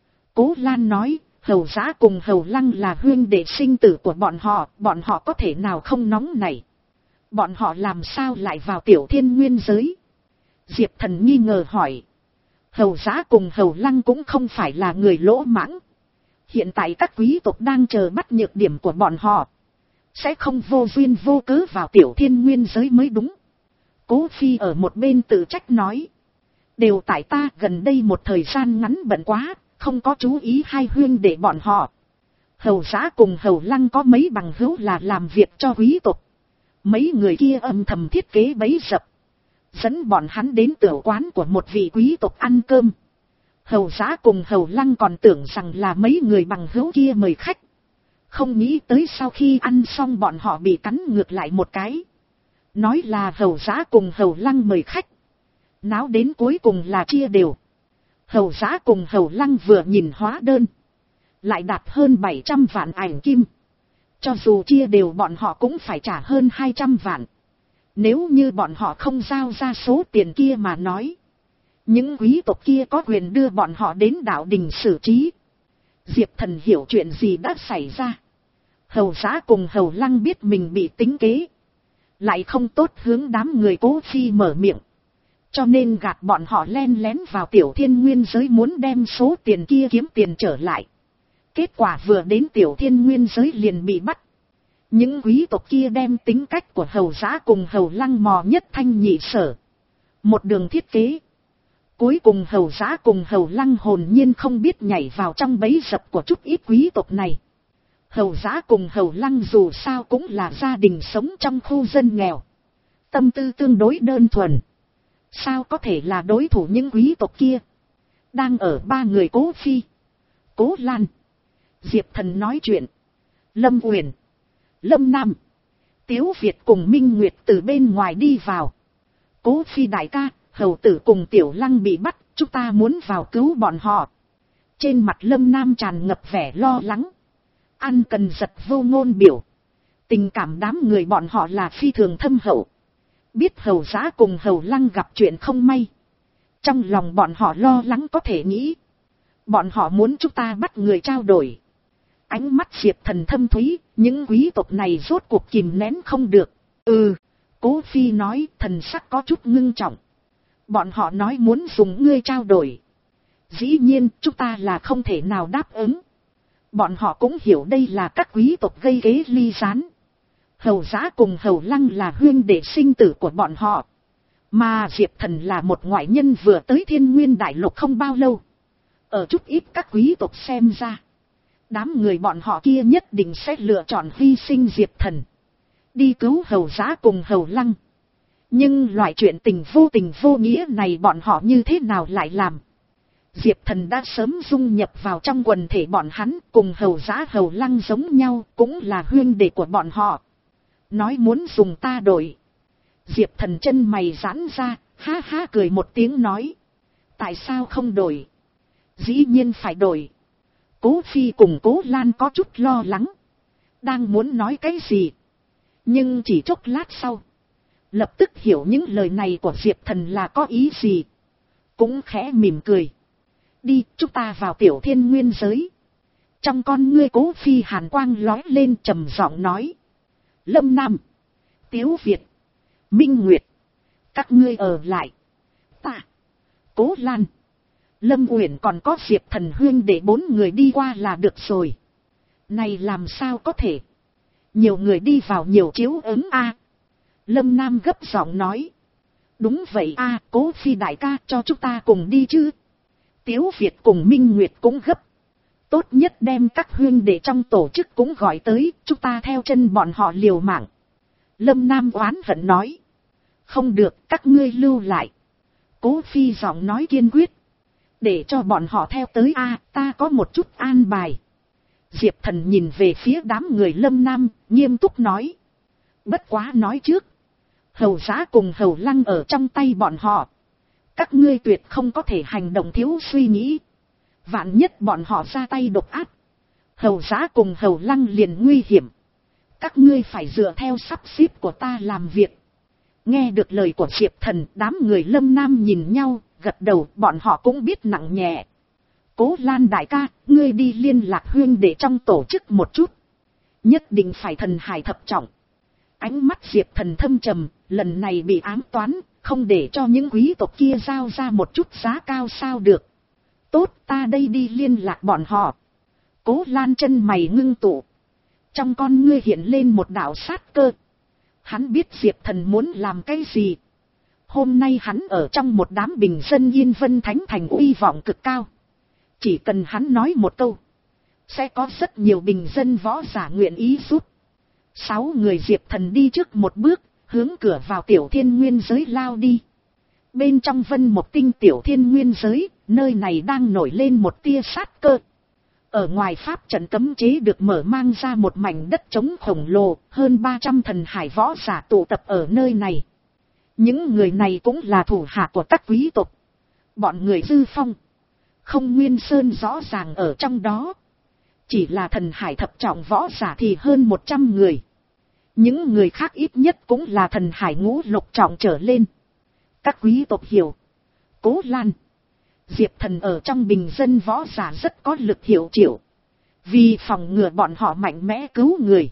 Cố Lan nói, Hầu Dã cùng Hầu Lăng là huynh đệ sinh tử của bọn họ, bọn họ có thể nào không nóng nảy. Bọn họ làm sao lại vào tiểu thiên nguyên giới? Diệp Thần nghi ngờ hỏi. Hầu Dã cùng Hầu Lăng cũng không phải là người lỗ mãng. Hiện tại các quý tộc đang chờ bắt nhược điểm của bọn họ. Sẽ không vô duyên vô cớ vào tiểu thiên nguyên giới mới đúng. Cố Phi ở một bên tự trách nói. Đều tại ta gần đây một thời gian ngắn bận quá, không có chú ý hai huynh để bọn họ. Hầu Dã cùng Hầu Lăng có mấy bằng hữu là làm việc cho quý tộc. Mấy người kia âm thầm thiết kế bẫy dập. Dẫn bọn hắn đến tiểu quán của một vị quý tộc ăn cơm. Hầu Dã cùng Hầu Lăng còn tưởng rằng là mấy người bằng hữu kia mời khách. Không nghĩ tới sau khi ăn xong bọn họ bị cắn ngược lại một cái. Nói là Hầu Dã cùng Hầu Lăng mời khách. Náo đến cuối cùng là chia đều. Hầu Dã cùng Hầu Lăng vừa nhìn hóa đơn. Lại đạt hơn bảy trăm vạn ảnh kim. Cho dù chia đều bọn họ cũng phải trả hơn hai trăm vạn. Nếu như bọn họ không giao ra số tiền kia mà nói. Những quý tộc kia có quyền đưa bọn họ đến đạo đình xử trí. Diệp Thần hiểu chuyện gì đã xảy ra. Hầu Dã cùng Hầu Lăng biết mình bị tính kế. Lại không tốt hướng đám người Cố Phi mở miệng. Cho nên gạt bọn họ len lén vào tiểu thiên nguyên giới muốn đem số tiền kia kiếm tiền trở lại. Kết quả vừa đến tiểu thiên nguyên giới liền bị bắt. Những quý tộc kia đem tính cách của Hầu Dã cùng Hầu Lăng mò nhất thanh nhị sở. Một đường thiết kế. Cuối cùng Hầu Dã cùng Hầu Lăng hồn nhiên không biết nhảy vào trong bẫy dập của chút ít quý tộc này. Hầu Dã cùng Hầu Lăng dù sao cũng là gia đình sống trong khu dân nghèo. Tâm tư tương đối đơn thuần. Sao có thể là đối thủ những quý tộc kia. Đang ở ba người Cố Phi, Cố Lan, Diệp Thần nói chuyện. Lâm Uyển, Lâm Nam, Tiếu Việt cùng Minh Nguyệt từ bên ngoài đi vào. Cố Phi đại ca, Hầu tử cùng Tiểu Lăng bị bắt, chúng ta muốn vào cứu bọn họ. Trên mặt Lâm Nam tràn ngập vẻ lo lắng. Ăn cần giật vô ngôn biểu. Tình cảm đám người bọn họ là phi thường thâm hậu. Biết Hầu Giá cùng Hầu Lăng gặp chuyện không may. Trong lòng bọn họ lo lắng có thể nghĩ. Bọn họ muốn chúng ta bắt người trao đổi. Ánh mắt Diệp Thần thâm thúy, những quý tộc này rốt cuộc kìm nén không được. Ừ, Cố Phi nói, thần sắc có chút ngưng trọng. Bọn họ nói muốn dùng ngươi trao đổi. Dĩ nhiên chúng ta là không thể nào đáp ứng. Bọn họ cũng hiểu đây là các quý tộc gây kế ly gián. Hầu Giá cùng Hầu Lăng là huynh đệ sinh tử của bọn họ. Mà Diệp Thần là một ngoại nhân vừa tới Thiên Nguyên Đại Lục không bao lâu. Ở chút ít các quý tộc xem ra. Đám người bọn họ kia nhất định sẽ lựa chọn hy sinh Diệp Thần. Đi cứu Hầu Giá cùng Hầu Lăng. Nhưng loại chuyện tình vô tình vô nghĩa này bọn họ như thế nào lại làm? Diệp Thần đã sớm dung nhập vào trong quần thể bọn hắn, cùng Hầu Giá Hầu Lăng giống nhau, cũng là huynh đệ của bọn họ. Nói muốn dùng ta đổi. Diệp Thần chân mày giãn ra, ha ha cười một tiếng nói. Tại sao không đổi? Dĩ nhiên phải đổi. Cố Phi cùng Cố Lan có chút lo lắng. Đang muốn nói cái gì? Nhưng chỉ chốc lát sau. Lập tức hiểu những lời này của Diệp Thần là có ý gì. Cũng khẽ mỉm cười. Đi, chúng ta vào Tiểu Thiên Nguyên giới. Trong con ngươi Cố Phi hàn quang lói lên trầm giọng nói. Lâm Nam, Tiếu Việt, Minh Nguyệt, các ngươi ở lại. Ta, Cố Lan, Lâm Uyển còn có Diệp Thần huynh để bốn người đi qua là được rồi. Này làm sao có thể? Nhiều người đi vào nhiều chiếu ứng a. Lâm Nam gấp giọng nói. Đúng vậy a, Cố Phi đại ca cho chúng ta cùng đi chứ. Tiếu Việt cùng Minh Nguyệt cũng gấp. Tốt nhất đem các huynh đệ trong tổ chức cũng gọi tới, chúng ta theo chân bọn họ liều mạng. Lâm Nam oán hận nói. Không được, các ngươi lưu lại. Cố Phi giọng nói kiên quyết. Để cho bọn họ theo tới a, ta có một chút an bài. Diệp Thần nhìn về phía đám người Lâm Nam, nghiêm túc nói. Bất quá nói trước. Hầu Giá cùng Hầu Lăng ở trong tay bọn họ. Các ngươi tuyệt không có thể hành động thiếu suy nghĩ. Vạn nhất bọn họ ra tay độc ác. Hầu Giá cùng Hầu Lăng liền nguy hiểm. Các ngươi phải dựa theo sắp xếp của ta làm việc. Nghe được lời của Diệp Thần, đám người Lâm Nam nhìn nhau, gật đầu, bọn họ cũng biết nặng nhẹ. Cố Lan đại ca, ngươi đi liên lạc huynh để trong tổ chức một chút. Nhất định phải thần hải thập trọng. Ánh mắt Diệp Thần thâm trầm, lần này bị ám toán, không để cho những quý tộc kia giao ra một chút giá cao sao được. Tốt, ta đây đi liên lạc bọn họ. Cố Lan chân mày ngưng tụ. Trong con ngươi hiện lên một đạo sát cơ. Hắn biết Diệp Thần muốn làm cái gì. Hôm nay hắn ở trong một đám bình dân Yên Vân Thánh Thành uy vọng cực cao. Chỉ cần hắn nói một câu. Sẽ có rất nhiều bình dân võ giả nguyện ý giúp. Sáu người Diệp Thần đi trước một bước. Hướng cửa vào Tiểu Thiên Nguyên giới lao đi. Bên trong Vân Một Tinh Tiểu Thiên Nguyên giới. Nơi này đang nổi lên một tia sát cơ. Ở ngoài pháp trận cấm chế được mở mang ra một mảnh đất trống khổng lồ. Hơn ba trăm thần hải võ giả tụ tập ở nơi này. Những người này cũng là thủ hạ của các quý tộc. Bọn người Dư Phong, Không Nguyên Sơn rõ ràng ở trong đó. Chỉ là thần hải thập trọng võ giả thì hơn một trăm người. Những người khác ít nhất cũng là thần hải ngũ lục trọng trở lên. Các quý tộc hiểu. Cố Lan, Diệp Thần ở trong bình dân võ giả rất có lực hiệu triệu. Vì phòng ngừa bọn họ mạnh mẽ cứu người.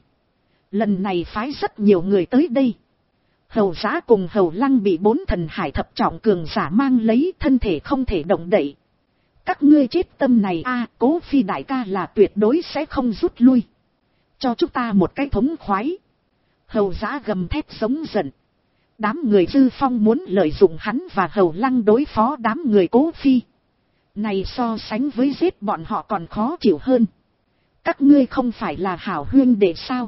Lần này phái rất nhiều người tới đây. Hầu Giá cùng Hầu Lăng bị bốn thần hải thập trọng cường giả mang lấy, thân thể không thể động đậy. Các ngươi chết tâm này a, Cố Phi đại ca là tuyệt đối sẽ không rút lui. Cho chúng ta một cái thống khoái. Hầu Giá gầm thét giống giận. Đám người Dư Phong muốn lợi dụng hắn và Hầu Lăng đối phó đám người Cố Phi. Này so sánh với giết bọn họ còn khó chịu hơn. Các ngươi không phải là hảo huynh đệ sao?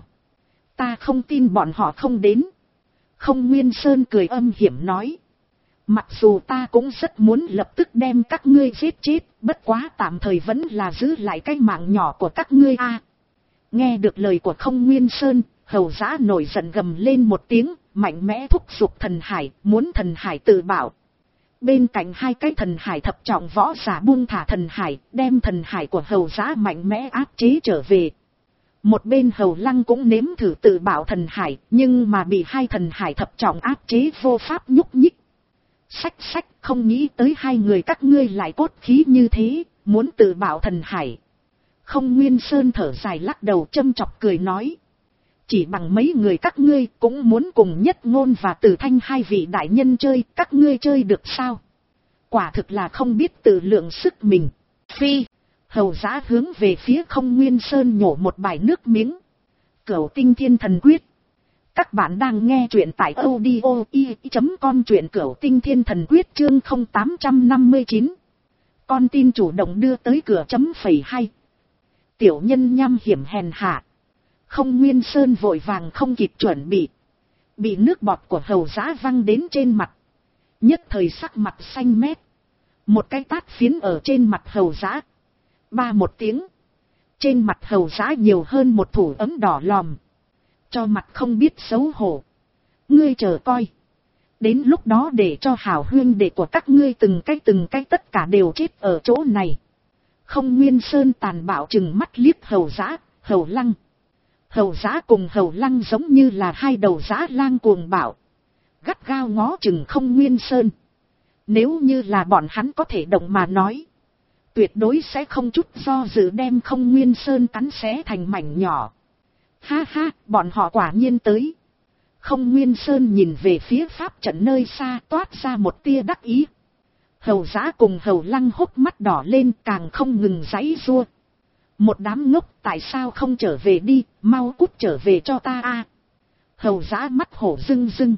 Ta không tin bọn họ không đến. Không Nguyên Sơn cười âm hiểm nói. Mặc dù ta cũng rất muốn lập tức đem các ngươi giết chết, bất quá tạm thời vẫn là giữ lại cái mạng nhỏ của các ngươi a. Nghe được lời của Không Nguyên Sơn, Hầu Giá nổi giận gầm lên một tiếng, mạnh mẽ thúc giục thần hải, muốn thần hải tự bảo. Bên cạnh hai cái thần hải thập trọng võ giả buông thả thần hải, đem thần hải của hầu giá mạnh mẽ áp chế trở về. Một bên hầu lăng cũng nếm thử tự bảo thần hải, nhưng mà bị hai thần hải thập trọng áp chế vô pháp nhúc nhích. Sách sách, không nghĩ tới hai người các ngươi lại cốt khí như thế, muốn tự bảo thần hải. Không Nguyên Sơn thở dài lắc đầu châm chọc cười nói. Chỉ bằng mấy người các ngươi cũng muốn cùng Nhất Ngôn và Từ Thanh hai vị đại nhân chơi, các ngươi chơi được sao? Quả thực là không biết tự lượng sức mình. Phi, hầu giá hướng về phía Không Nguyên Sơn nhổ một bài nước miếng. Cửu Tinh Thiên Thần Quyết. Các bạn đang nghe truyện tại audio i chấm com, truyện Cửu Tinh Thiên Thần Quyết chương không tám năm chín. Con tin chủ động đưa tới cửa chấm phẩy hai. Tiểu nhân nham hiểm hèn hạ. Không Nguyên Sơn vội vàng không kịp chuẩn bị. Bị nước bọt của hầu giá văng đến trên mặt. Nhất thời sắc mặt xanh mét. Một cái tát phiến ở trên mặt hầu giá. Ba một tiếng. Trên mặt hầu giá nhiều hơn một thủ ấm đỏ lòm. Cho mặt không biết xấu hổ. Ngươi chờ coi. Đến lúc đó để cho hảo huyên đệ của các ngươi từng cái từng cái tất cả đều chết ở chỗ này. Không Nguyên Sơn tàn bạo chừng mắt liếc hầu giá, hầu lăng. Hầu giá cùng hầu lăng giống như là hai đầu giá lang cuồng bạo. Gắt gao ngó chừng Không Nguyên Sơn. Nếu như là bọn hắn có thể động mà nói. Tuyệt đối sẽ không chút do dự đem Không Nguyên Sơn cắn xé thành mảnh nhỏ. Ha ha, bọn họ quả nhiên tới. Không Nguyên Sơn nhìn về phía pháp trận nơi xa toát ra một tia đắc ý. Hầu giá cùng hầu lăng hốc mắt đỏ lên càng không ngừng giãy giụa. Một đám ngốc tại sao không trở về đi, mau cút trở về cho ta a. Hầu giá mắt hổ rưng rưng.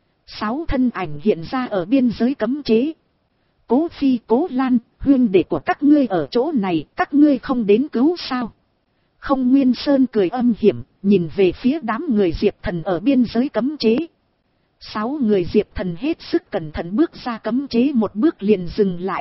Sáu thân ảnh hiện ra ở biên giới cấm chế. Cố Phi, Cố Lan, huyên đệ của các ngươi ở chỗ này, các ngươi không đến cứu sao? Không Nguyên Sơn cười âm hiểm, nhìn về phía đám người Diệp Thần ở biên giới cấm chế. Sáu người Diệp Thần hết sức cẩn thận bước ra cấm chế một bước liền dừng lại.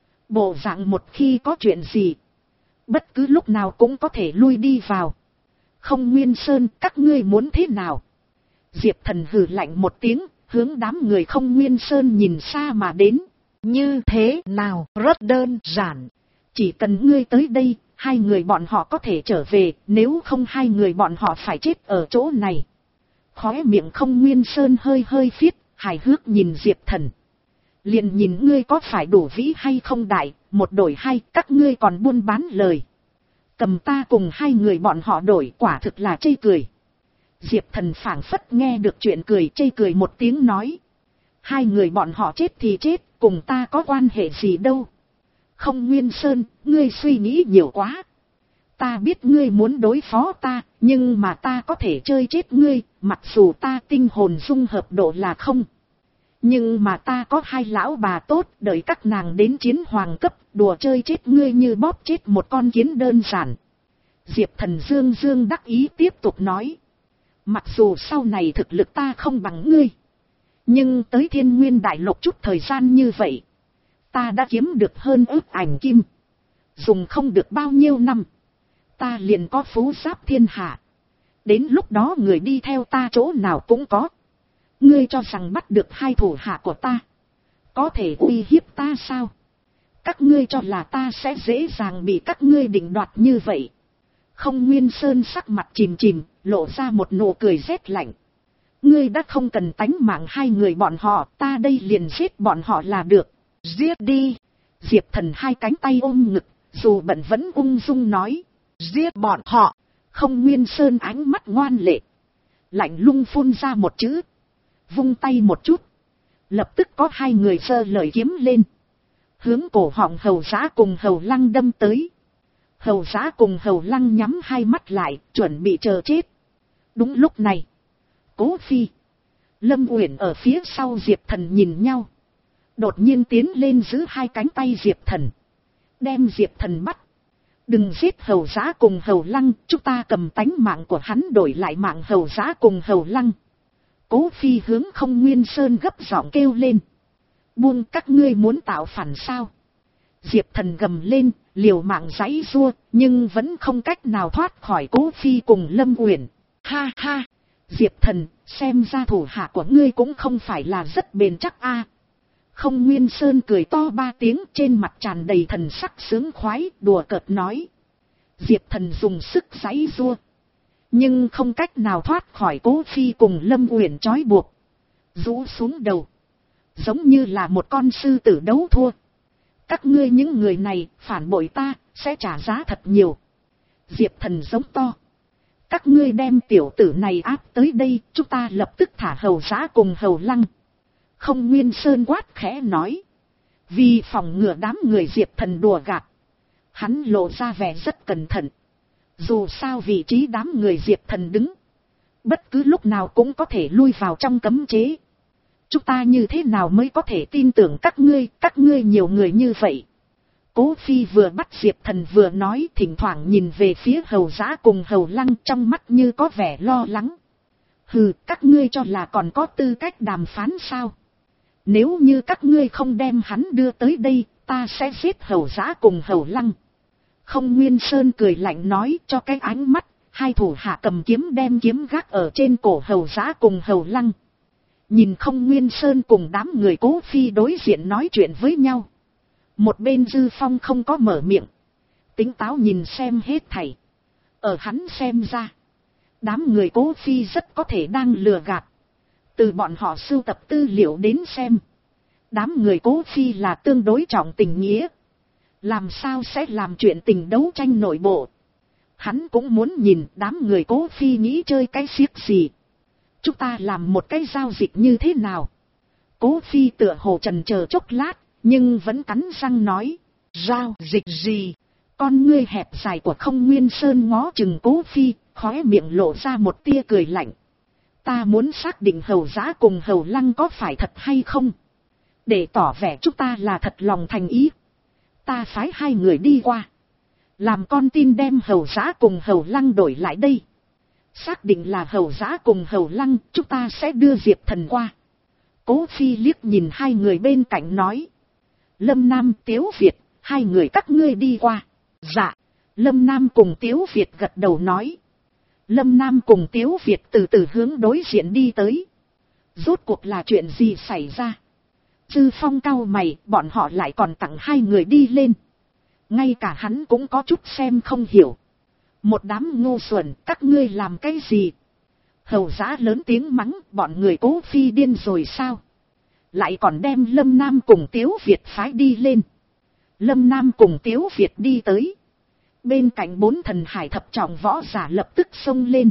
Bộ dạng một khi có chuyện gì, bất cứ lúc nào cũng có thể lui đi vào. Không Nguyên Sơn, các ngươi muốn thế nào? Diệp Thần hừ lạnh một tiếng, hướng đám người Không Nguyên Sơn nhìn xa mà đến. Như thế nào, rất đơn giản. Chỉ cần ngươi tới đây, hai người bọn họ có thể trở về, nếu không hai người bọn họ phải chết ở chỗ này. Khóe miệng Không Nguyên Sơn hơi hơi phiết, hài hước nhìn Diệp Thần. Liền nhìn ngươi có phải đủ vĩ hay không đại, một đổi hai, các ngươi còn buôn bán lời. Cầm ta cùng hai người bọn họ đổi, quả thực là chê cười. Diệp Thần phảng phất nghe được chuyện cười, chê cười một tiếng nói. Hai người bọn họ chết thì chết, cùng ta có quan hệ gì đâu. Không Nguyên Sơn, ngươi suy nghĩ nhiều quá. Ta biết ngươi muốn đối phó ta, nhưng mà ta có thể chơi chết ngươi, mặc dù ta tinh hồn dung hợp độ là không. Nhưng mà ta có hai lão bà tốt, đợi các nàng đến chiến hoàng cấp, đùa chơi chết ngươi như bóp chết một con kiến đơn giản. Diệp Thần dương dương đắc ý tiếp tục nói. Mặc dù sau này thực lực ta không bằng ngươi, nhưng tới Thiên Nguyên Đại Lục chút thời gian như vậy, ta đã kiếm được hơn ước ảnh kim. Dùng không được bao nhiêu năm, ta liền có phú giáp thiên hạ. Đến lúc đó người đi theo ta chỗ nào cũng có. Ngươi cho rằng bắt được hai thủ hạ của ta, có thể uy hiếp ta sao? Các ngươi cho là ta sẽ dễ dàng bị các ngươi định đoạt như vậy? Không Nguyên Sơn sắc mặt chìm chìm, lộ ra một nụ cười rét lạnh. Ngươi đã không cần tánh mạng hai người bọn họ, ta đây liền giết bọn họ là được. Giết đi. Diệp Thần hai cánh tay ôm ngực, dù bận vẫn ung dung nói. Giết bọn họ. Không Nguyên Sơn ánh mắt ngoan lệ, lạnh lùng phun ra một chữ. Vung tay một chút, lập tức có hai người giơ lợi kiếm lên, hướng cổ họng hầu giá cùng hầu lăng đâm tới. Hầu giá cùng hầu lăng nhắm hai mắt lại, chuẩn bị chờ chết. Đúng lúc này, Cố Phi, Lâm Uyển ở phía sau Diệp Thần nhìn nhau, đột nhiên tiến lên giữ hai cánh tay Diệp Thần, đem Diệp Thần bắt. Đừng giết hầu giá cùng hầu lăng, chúng ta cầm tánh mạng của hắn đổi lại mạng hầu giá cùng hầu lăng. Cố Phi hướng Không Nguyên Sơn gấp giọng kêu lên. Buông, các ngươi muốn tạo phản sao? Diệp Thần gầm lên, liều mạng giãy giụa, nhưng vẫn không cách nào thoát khỏi Cố Phi cùng Lâm Uyển. Ha ha, Diệp Thần, xem ra thủ hạ của ngươi cũng không phải là rất bền chắc a. Không Nguyên Sơn cười to ba tiếng, trên mặt tràn đầy thần sắc sướng khoái, đùa cợt nói. Diệp Thần dùng sức giãy giụa, nhưng không cách nào thoát khỏi Cố Phi cùng Lâm Uyển trói buộc. Rũ xuống đầu, giống như là một con sư tử đấu thua. Các ngươi những người này phản bội ta, sẽ trả giá thật nhiều. Diệp Thần giống to. Các ngươi đem tiểu tử này áp tới đây, chúng ta lập tức thả Hầu Dã cùng Hầu Lăng. Không Nguyên Sơn quát khẽ nói. Vì phòng ngừa đám người Diệp Thần đùa gạt, hắn lộ ra vẻ rất cẩn thận. Dù sao vị trí đám người Diệp Thần đứng, bất cứ lúc nào cũng có thể lui vào trong cấm chế. Chúng ta như thế nào mới có thể tin tưởng các ngươi, các ngươi nhiều người như vậy. Cố Phi vừa bắt Diệp Thần vừa nói, thỉnh thoảng nhìn về phía Hầu Dã cùng Hầu Lăng, trong mắt như có vẻ lo lắng. Hừ, các ngươi cho là còn có tư cách đàm phán sao? Nếu như các ngươi không đem hắn đưa tới đây, ta sẽ giết Hầu Dã cùng Hầu Lăng. Không Nguyên Sơn cười lạnh nói, cho cái ánh mắt, hai thủ hạ cầm kiếm đem kiếm gác ở trên cổ Hầu Dã cùng Hầu Lăng. Nhìn Không Nguyên Sơn cùng đám người Cố Phi đối diện nói chuyện với nhau. Một bên Dư Phong không có mở miệng, tính táo nhìn xem hết thảy. Ở hắn xem ra, đám người Cố Phi rất có thể đang lừa gạt. Từ bọn họ sưu tập tư liệu đến xem, đám người Cố Phi là tương đối trọng tình nghĩa. Làm sao sẽ làm chuyện tình đấu tranh nội bộ. Hắn cũng muốn nhìn đám người Cố Phi nghĩ chơi cái xiếc gì. Chúng ta làm một cái giao dịch như thế nào? Cố Phi tựa hồ trần chờ chốc lát, nhưng vẫn cắn răng nói. Giao dịch gì? Con ngươi hẹp dài của Không Nguyên Sơn ngó chừng Cố Phi, khóe miệng lộ ra một tia cười lạnh. Ta muốn xác định Hầu Dã cùng Hầu Lăng có phải thật hay không. Để tỏ vẻ chúng ta là thật lòng thành ý, ta phái hai người đi qua, làm con tin đem Hầu Dã cùng Hầu Lăng đổi lại đây. Xác định là Hầu Dã cùng Hầu Lăng, chúng ta sẽ đưa Diệp Thần qua. Cố Phi liếc nhìn hai người bên cạnh nói. Lâm Nam, Tiếu Việt, hai người các ngươi đi qua. Dạ. Lâm Nam cùng Tiếu Việt gật đầu nói. Lâm Nam cùng Tiếu Việt từ từ hướng đối diện đi tới. Rốt cuộc là chuyện gì xảy ra? Dư Phong cau mày, bọn họ lại còn tặng hai người đi lên. Ngay cả hắn cũng có chút xem không hiểu. Một đám ngu xuẩn, các ngươi làm cái gì? Hầu Dã lớn tiếng mắng, bọn người Cố Phi điên rồi sao? Lại còn đem Lâm Nam cùng Tiếu Việt phái đi lên. Lâm Nam cùng Tiếu Việt đi tới. Bên cạnh bốn thần hải thập trọng võ giả lập tức xông lên,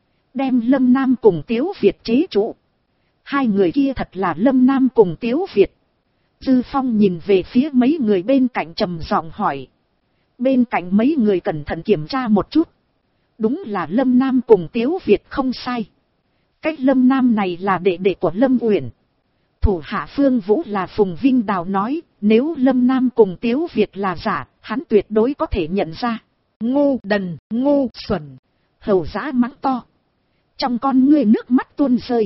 đem Lâm Nam cùng Tiếu Việt chế trụ. Hai người kia thật là Lâm Nam cùng Tiếu Việt. Dư Phong nhìn về phía mấy người bên cạnh trầm giọng hỏi. Bên cạnh mấy người cẩn thận kiểm tra một chút. Đúng là Lâm Nam cùng Tiếu Việt không sai. Cách Lâm Nam này là đệ đệ của Lâm Uyển. Thủ hạ Phương Vũ là Phùng Vinh Đào nói, nếu Lâm Nam cùng Tiếu Việt là giả, hắn tuyệt đối có thể nhận ra. Ngu đần, ngu xuẩn. Hầu Dã mắng to, trong con ngươi nước mắt tuôn rơi.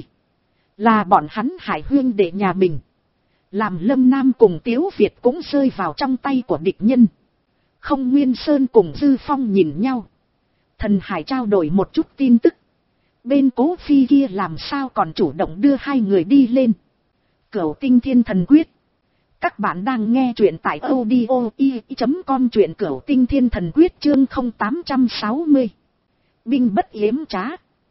Là bọn hắn hại huynh đệ nhà mình, làm Lâm Nam cùng Tiếu Việt cũng rơi vào trong tay của địch nhân. Không Nguyên Sơn cùng Dư Phong nhìn nhau. Thần hải trao đổi một chút tin tức. Bên Cố Phi kia làm sao còn chủ động đưa hai người đi lên. Cửu Tinh Thiên Thần Quyết. Các bạn đang nghe truyện tại audio i chấm com, truyện Cửu Tinh Thiên Thần Quyết chương không tám sáu mươi. Binh bất yếm trá.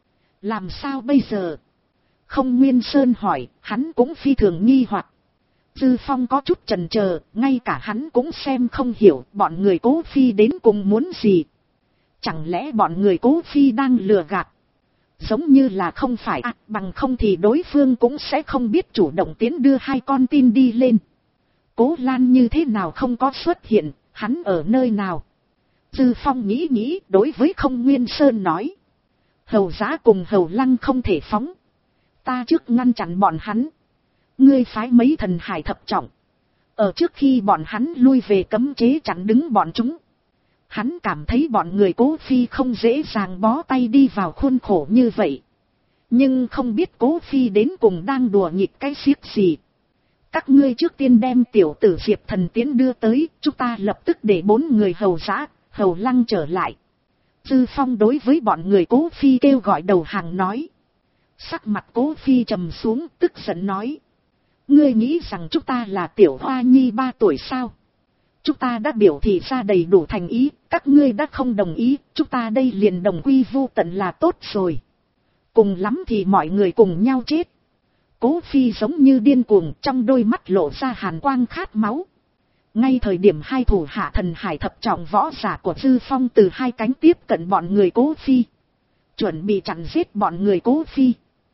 Làm sao bây giờ? Không Nguyên Sơn hỏi, hắn cũng phi thường nghi hoặc. Dư Phong có chút chần chờ, ngay cả hắn cũng xem không hiểu bọn người Cố Phi đến cùng muốn gì. Chẳng lẽ bọn người Cố Phi đang lừa gạt? Giống như là không phải à, bằng không thì đối phương cũng sẽ không biết chủ động tiến đưa hai con tin đi lên. Cố Lan như thế nào không có xuất hiện, hắn ở nơi nào? Dư Phong nghĩ nghĩ, đối với Không Nguyên Sơn nói. Hầu Dã cùng Hầu Lăng không thể phóng. Ta trước ngăn chặn bọn hắn. Ngươi phái mấy thần hải thập trọng. Ở trước khi bọn hắn lui về cấm chế chặn đứng bọn chúng. Hắn cảm thấy bọn người Cố Phi không dễ dàng bó tay đi vào khuôn khổ như vậy. Nhưng không biết Cố Phi đến cùng đang đùa nghịch cái xiếc gì. Các ngươi trước tiên đem tiểu tử Diệp Thần tiến đưa tới, chúng ta lập tức để bốn người Hầu Dã, Hầu Lăng trở lại. Dư Phong đối với bọn người Cố Phi kêu gọi đầu hàng nói. Sắc mặt Cố Phi trầm xuống, tức giận nói. Ngươi nghĩ rằng chúng ta là tiểu hoa nhi ba tuổi sao? Chúng ta đã biểu thị ra đầy đủ thành ý, các ngươi đã không đồng ý, chúng ta đây liền đồng quy vu tận là tốt rồi. Cùng lắm thì mọi người cùng nhau chết. Cố Phi giống như điên cuồng, trong đôi mắt lộ ra hàn quang khát máu. Ngay thời điểm hai thủ hạ thần hải thập trọng võ giả của Dư Phong từ hai cánh tiếp cận bọn người Cố Phi, chuẩn bị chặn giết bọn người Cố Phi.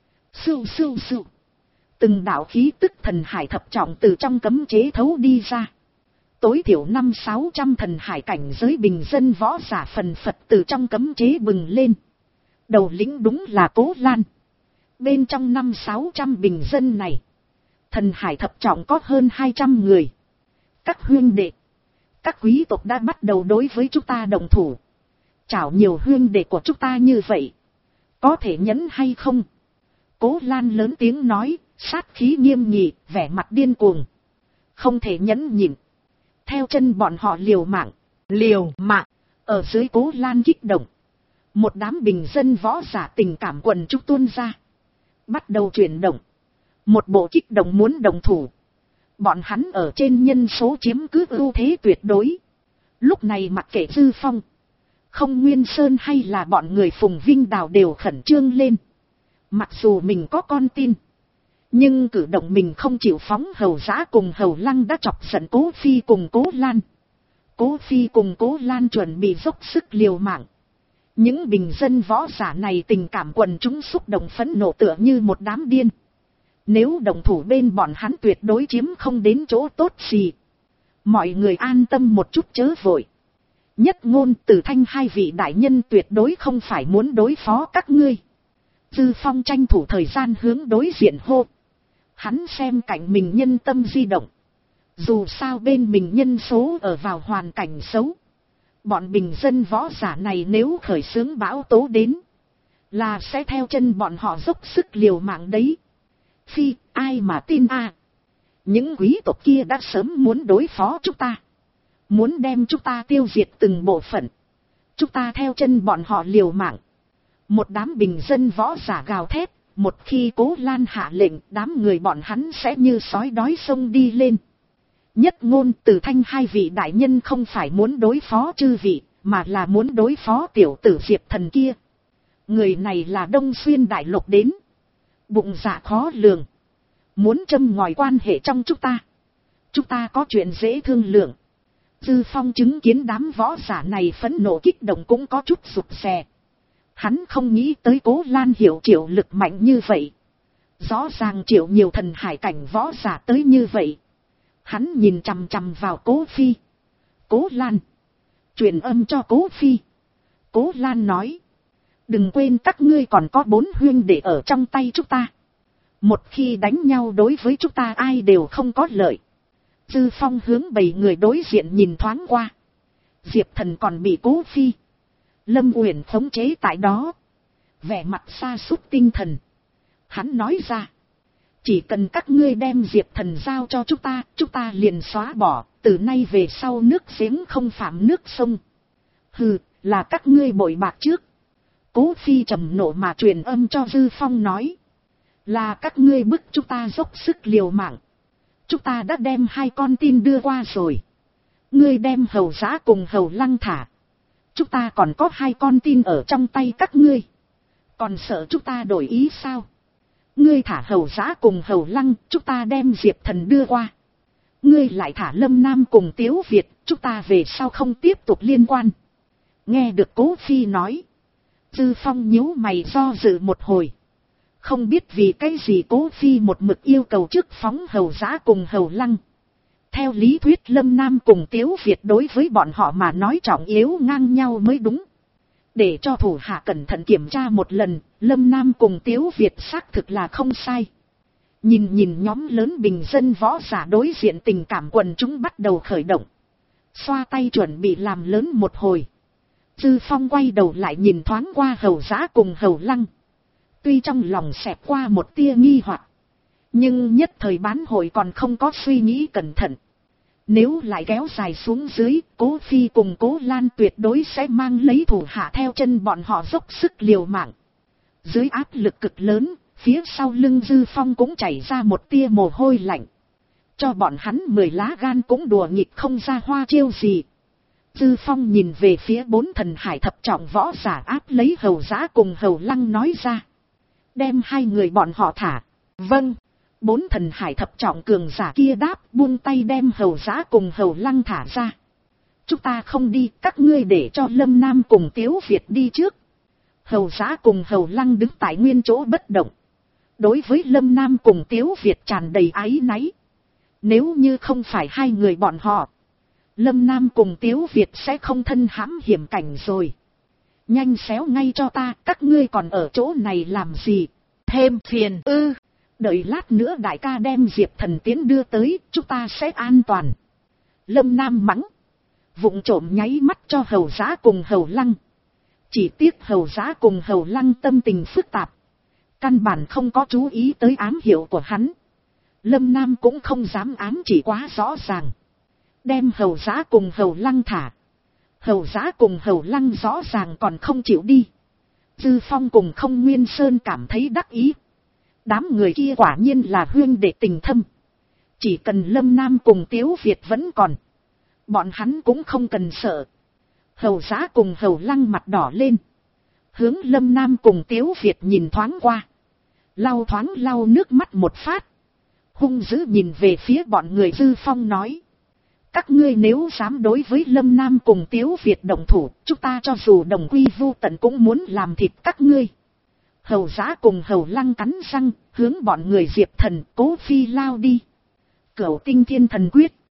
Sưu sưu sưu. Từng đạo khí tức thần hải thập trọng từ trong cấm chế thấu đi ra. Tối thiểu năm sáu trăm thần hải cảnh giới bình dân võ giả phần phật từ trong cấm chế bừng lên. Đầu lĩnh đúng là Cố Lan. Bên trong năm sáu trăm bình dân này, thần hải thập trọng có hơn hai trăm người. Các huynh đệ, các quý tộc đã bắt đầu đối với chúng ta đồng thủ. Chảo nhiều huynh đệ của chúng ta như vậy, có thể nhẫn hay không? Cố Lan lớn tiếng nói, sát khí nghiêm nghị, vẻ mặt điên cuồng. Không thể nhẫn nhịn. Theo chân bọn họ liều mạng, liều mạng. Ở dưới Cố Lan kích động, một đám bình dân võ giả tình cảm quần chúng tuôn ra, bắt đầu chuyển động. Một bộ kích động muốn đồng thủ. Bọn hắn ở trên nhân số chiếm cứ ưu thế tuyệt đối. Lúc này mặc kệ Dư Phong, Không Nguyên Sơn hay là bọn người Phùng Vinh Đào đều khẩn trương lên. Mặc dù mình có con tin, nhưng cử động mình không chịu phóng Hầu Dã cùng Hầu Lăng đã chọc giận Cố Phi cùng Cố Lan. Cố Phi cùng Cố Lan chuẩn bị dốc sức liều mạng. Những bình dân võ giả này tình cảm quần chúng xúc động phẫn nộ tựa như một đám điên. Nếu đồng thủ bên bọn hắn tuyệt đối chiếm không đến chỗ tốt gì. Mọi người an tâm một chút chớ vội. Nhất Ngôn, Từ Thanh hai vị đại nhân tuyệt đối không phải muốn đối phó các ngươi. Dư Phong tranh thủ thời gian hướng đối diện hô. Hắn xem cảnh mình nhân tâm di động. Dù sao bên mình nhân số ở vào hoàn cảnh xấu. Bọn bình dân võ giả này nếu khởi xướng bão tố đến, là sẽ theo chân bọn họ dốc sức liều mạng đấy. Phi, ai mà tin a? À? Những quý tộc kia đã sớm muốn đối phó chúng ta. Muốn đem chúng ta tiêu diệt từng bộ phận. Chúng ta theo chân bọn họ liều mạng. Một đám bình dân võ giả gào thét. Một khi Cố Lan hạ lệnh, đám người bọn hắn sẽ như sói đói xông đi lên. Nhất Ngôn, Từ Thanh hai vị đại nhân không phải muốn đối phó chư vị, mà là muốn đối phó tiểu tử Diệp Thần kia. Người này là Đông Xuyên Đại Lục đến. Bụng dạ khó lường. Muốn châm ngòi quan hệ trong chúng ta. Chúng ta có chuyện dễ thương lượng. Dư Phong chứng kiến đám võ giả này phẫn nộ kích động cũng có chút rụt rè. Hắn không nghĩ tới Cố Lan hiểu triệu lực mạnh như vậy. Rõ ràng triệu nhiều thần hải cảnh võ giả tới như vậy. Hắn nhìn chằm chằm vào Cố Phi. Cố Lan. Truyền âm cho Cố Phi. Cố Lan nói. Đừng quên các ngươi còn có bốn huynh đệ ở trong tay chúng ta. Một khi đánh nhau đối với chúng ta ai đều không có lợi. Dư Phong hướng bảy người đối diện nhìn thoáng qua. Diệp Thần còn bị Cố Phi, Lâm Uyển khống chế tại đó. Vẻ mặt sa sút tinh thần. Hắn nói ra. Chỉ cần các ngươi đem Diệp Thần giao cho chúng ta, chúng ta liền xóa bỏ, từ nay về sau nước giếng không phạm nước sông. Hừ, là các ngươi bội bạc trước. Cố Phi trầm nộ mà truyền âm cho Dư Phong nói. Là các ngươi bức chúng ta dốc sức liều mạng. Chúng ta đã đem hai con tin đưa qua rồi. Ngươi đem Hầu Dã cùng Hầu Lăng thả. Chúng ta còn có hai con tin ở trong tay các ngươi. Còn sợ chúng ta đổi ý sao? Ngươi thả Hầu Dã cùng Hầu Lăng, chúng ta đem Diệp Thần đưa qua. Ngươi lại thả Lâm Nam cùng Tiếu Việt, chúng ta về sau không tiếp tục liên quan. Nghe được Cố Phi nói. Dư Phong nhíu mày do dự một hồi. Không biết vì cái gì Cố Phi một mực yêu cầu trước phóng Hầu Dã cùng Hầu Lăng. Theo lý thuyết Lâm Nam cùng Tiếu Việt đối với bọn họ mà nói trọng yếu ngang nhau mới đúng. Để cho thủ hạ cẩn thận kiểm tra một lần, Lâm Nam cùng Tiếu Việt xác thực là không sai. Nhìn nhìn nhóm lớn bình dân võ giả đối diện tình cảm quần chúng bắt đầu khởi động. Xoa tay chuẩn bị làm lớn một hồi. Dư Phong quay đầu lại nhìn thoáng qua Hầu Dã cùng Hầu Lăng. Tuy trong lòng xẹt qua một tia nghi hoặc, nhưng nhất thời bán hội còn không có suy nghĩ cẩn thận. Nếu lại kéo dài xuống dưới, Cố Phi cùng Cố Lan tuyệt đối sẽ mang lấy thủ hạ theo chân bọn họ dốc sức liều mạng. Dưới áp lực cực lớn, Phía sau lưng Dư Phong cũng chảy ra một tia mồ hôi lạnh. Cho bọn hắn mười lá gan cũng đùa nghịch không ra hoa chiêu gì. Dư Phong nhìn về phía bốn thần hải thập trọng võ giả áp lấy Hầu Dã cùng Hầu Lăng nói ra. Đem hai người bọn họ thả. Vâng. Bốn thần hải thập trọng cường giả kia đáp, buông tay đem Hầu Dã cùng Hầu Lăng thả ra. Chúng ta không đi, các ngươi để cho Lâm Nam cùng Tiếu Việt đi trước. Hầu Dã cùng Hầu Lăng đứng tại nguyên chỗ bất động. Đối với Lâm Nam cùng Tiếu Việt tràn đầy áy náy. Nếu như không phải hai người bọn họ, Lâm Nam cùng Tiếu Việt sẽ không thân hãm hiểm cảnh rồi. Nhanh xéo ngay cho ta, các ngươi còn ở chỗ này làm gì? Thêm phiền ư. Đợi lát nữa đại ca đem Diệp Thần Tiến đưa tới, chúng ta sẽ an toàn. Lâm Nam mắng. Vụng trộm nháy mắt cho Hầu Dã cùng Hầu Lăng. Chỉ tiếc Hầu Dã cùng Hầu Lăng tâm tình phức tạp. Căn bản không có chú ý tới ám hiệu của hắn. Lâm Nam cũng không dám ám chỉ quá rõ ràng. Đem Hầu Dã cùng Hầu Lăng thả. Hầu Dã cùng Hầu Lăng rõ ràng còn không chịu đi. Dư Phong cùng Không Nguyên Sơn cảm thấy đắc ý. Đám người kia quả nhiên là huyên đệ tình thâm. Chỉ cần Lâm Nam cùng Tiếu Việt vẫn còn, bọn hắn cũng không cần sợ. Hầu Dã cùng Hầu Lăng mặt đỏ lên. Hướng Lâm Nam cùng Tiếu Việt nhìn thoáng qua. Lau thoáng lau nước mắt một phát. Hung dữ nhìn về phía bọn người. Dư Phong nói. Các ngươi nếu dám đối với Lâm Nam cùng Tiếu Việt động thủ, chúng ta cho dù đồng quy vu tận cũng muốn làm thịt các ngươi. Hầu Dã cùng Hầu Lăng cắn răng, hướng bọn người Diệp Thần, Cố Phi lao đi. Cửu Tinh Thiên Thần Quyết.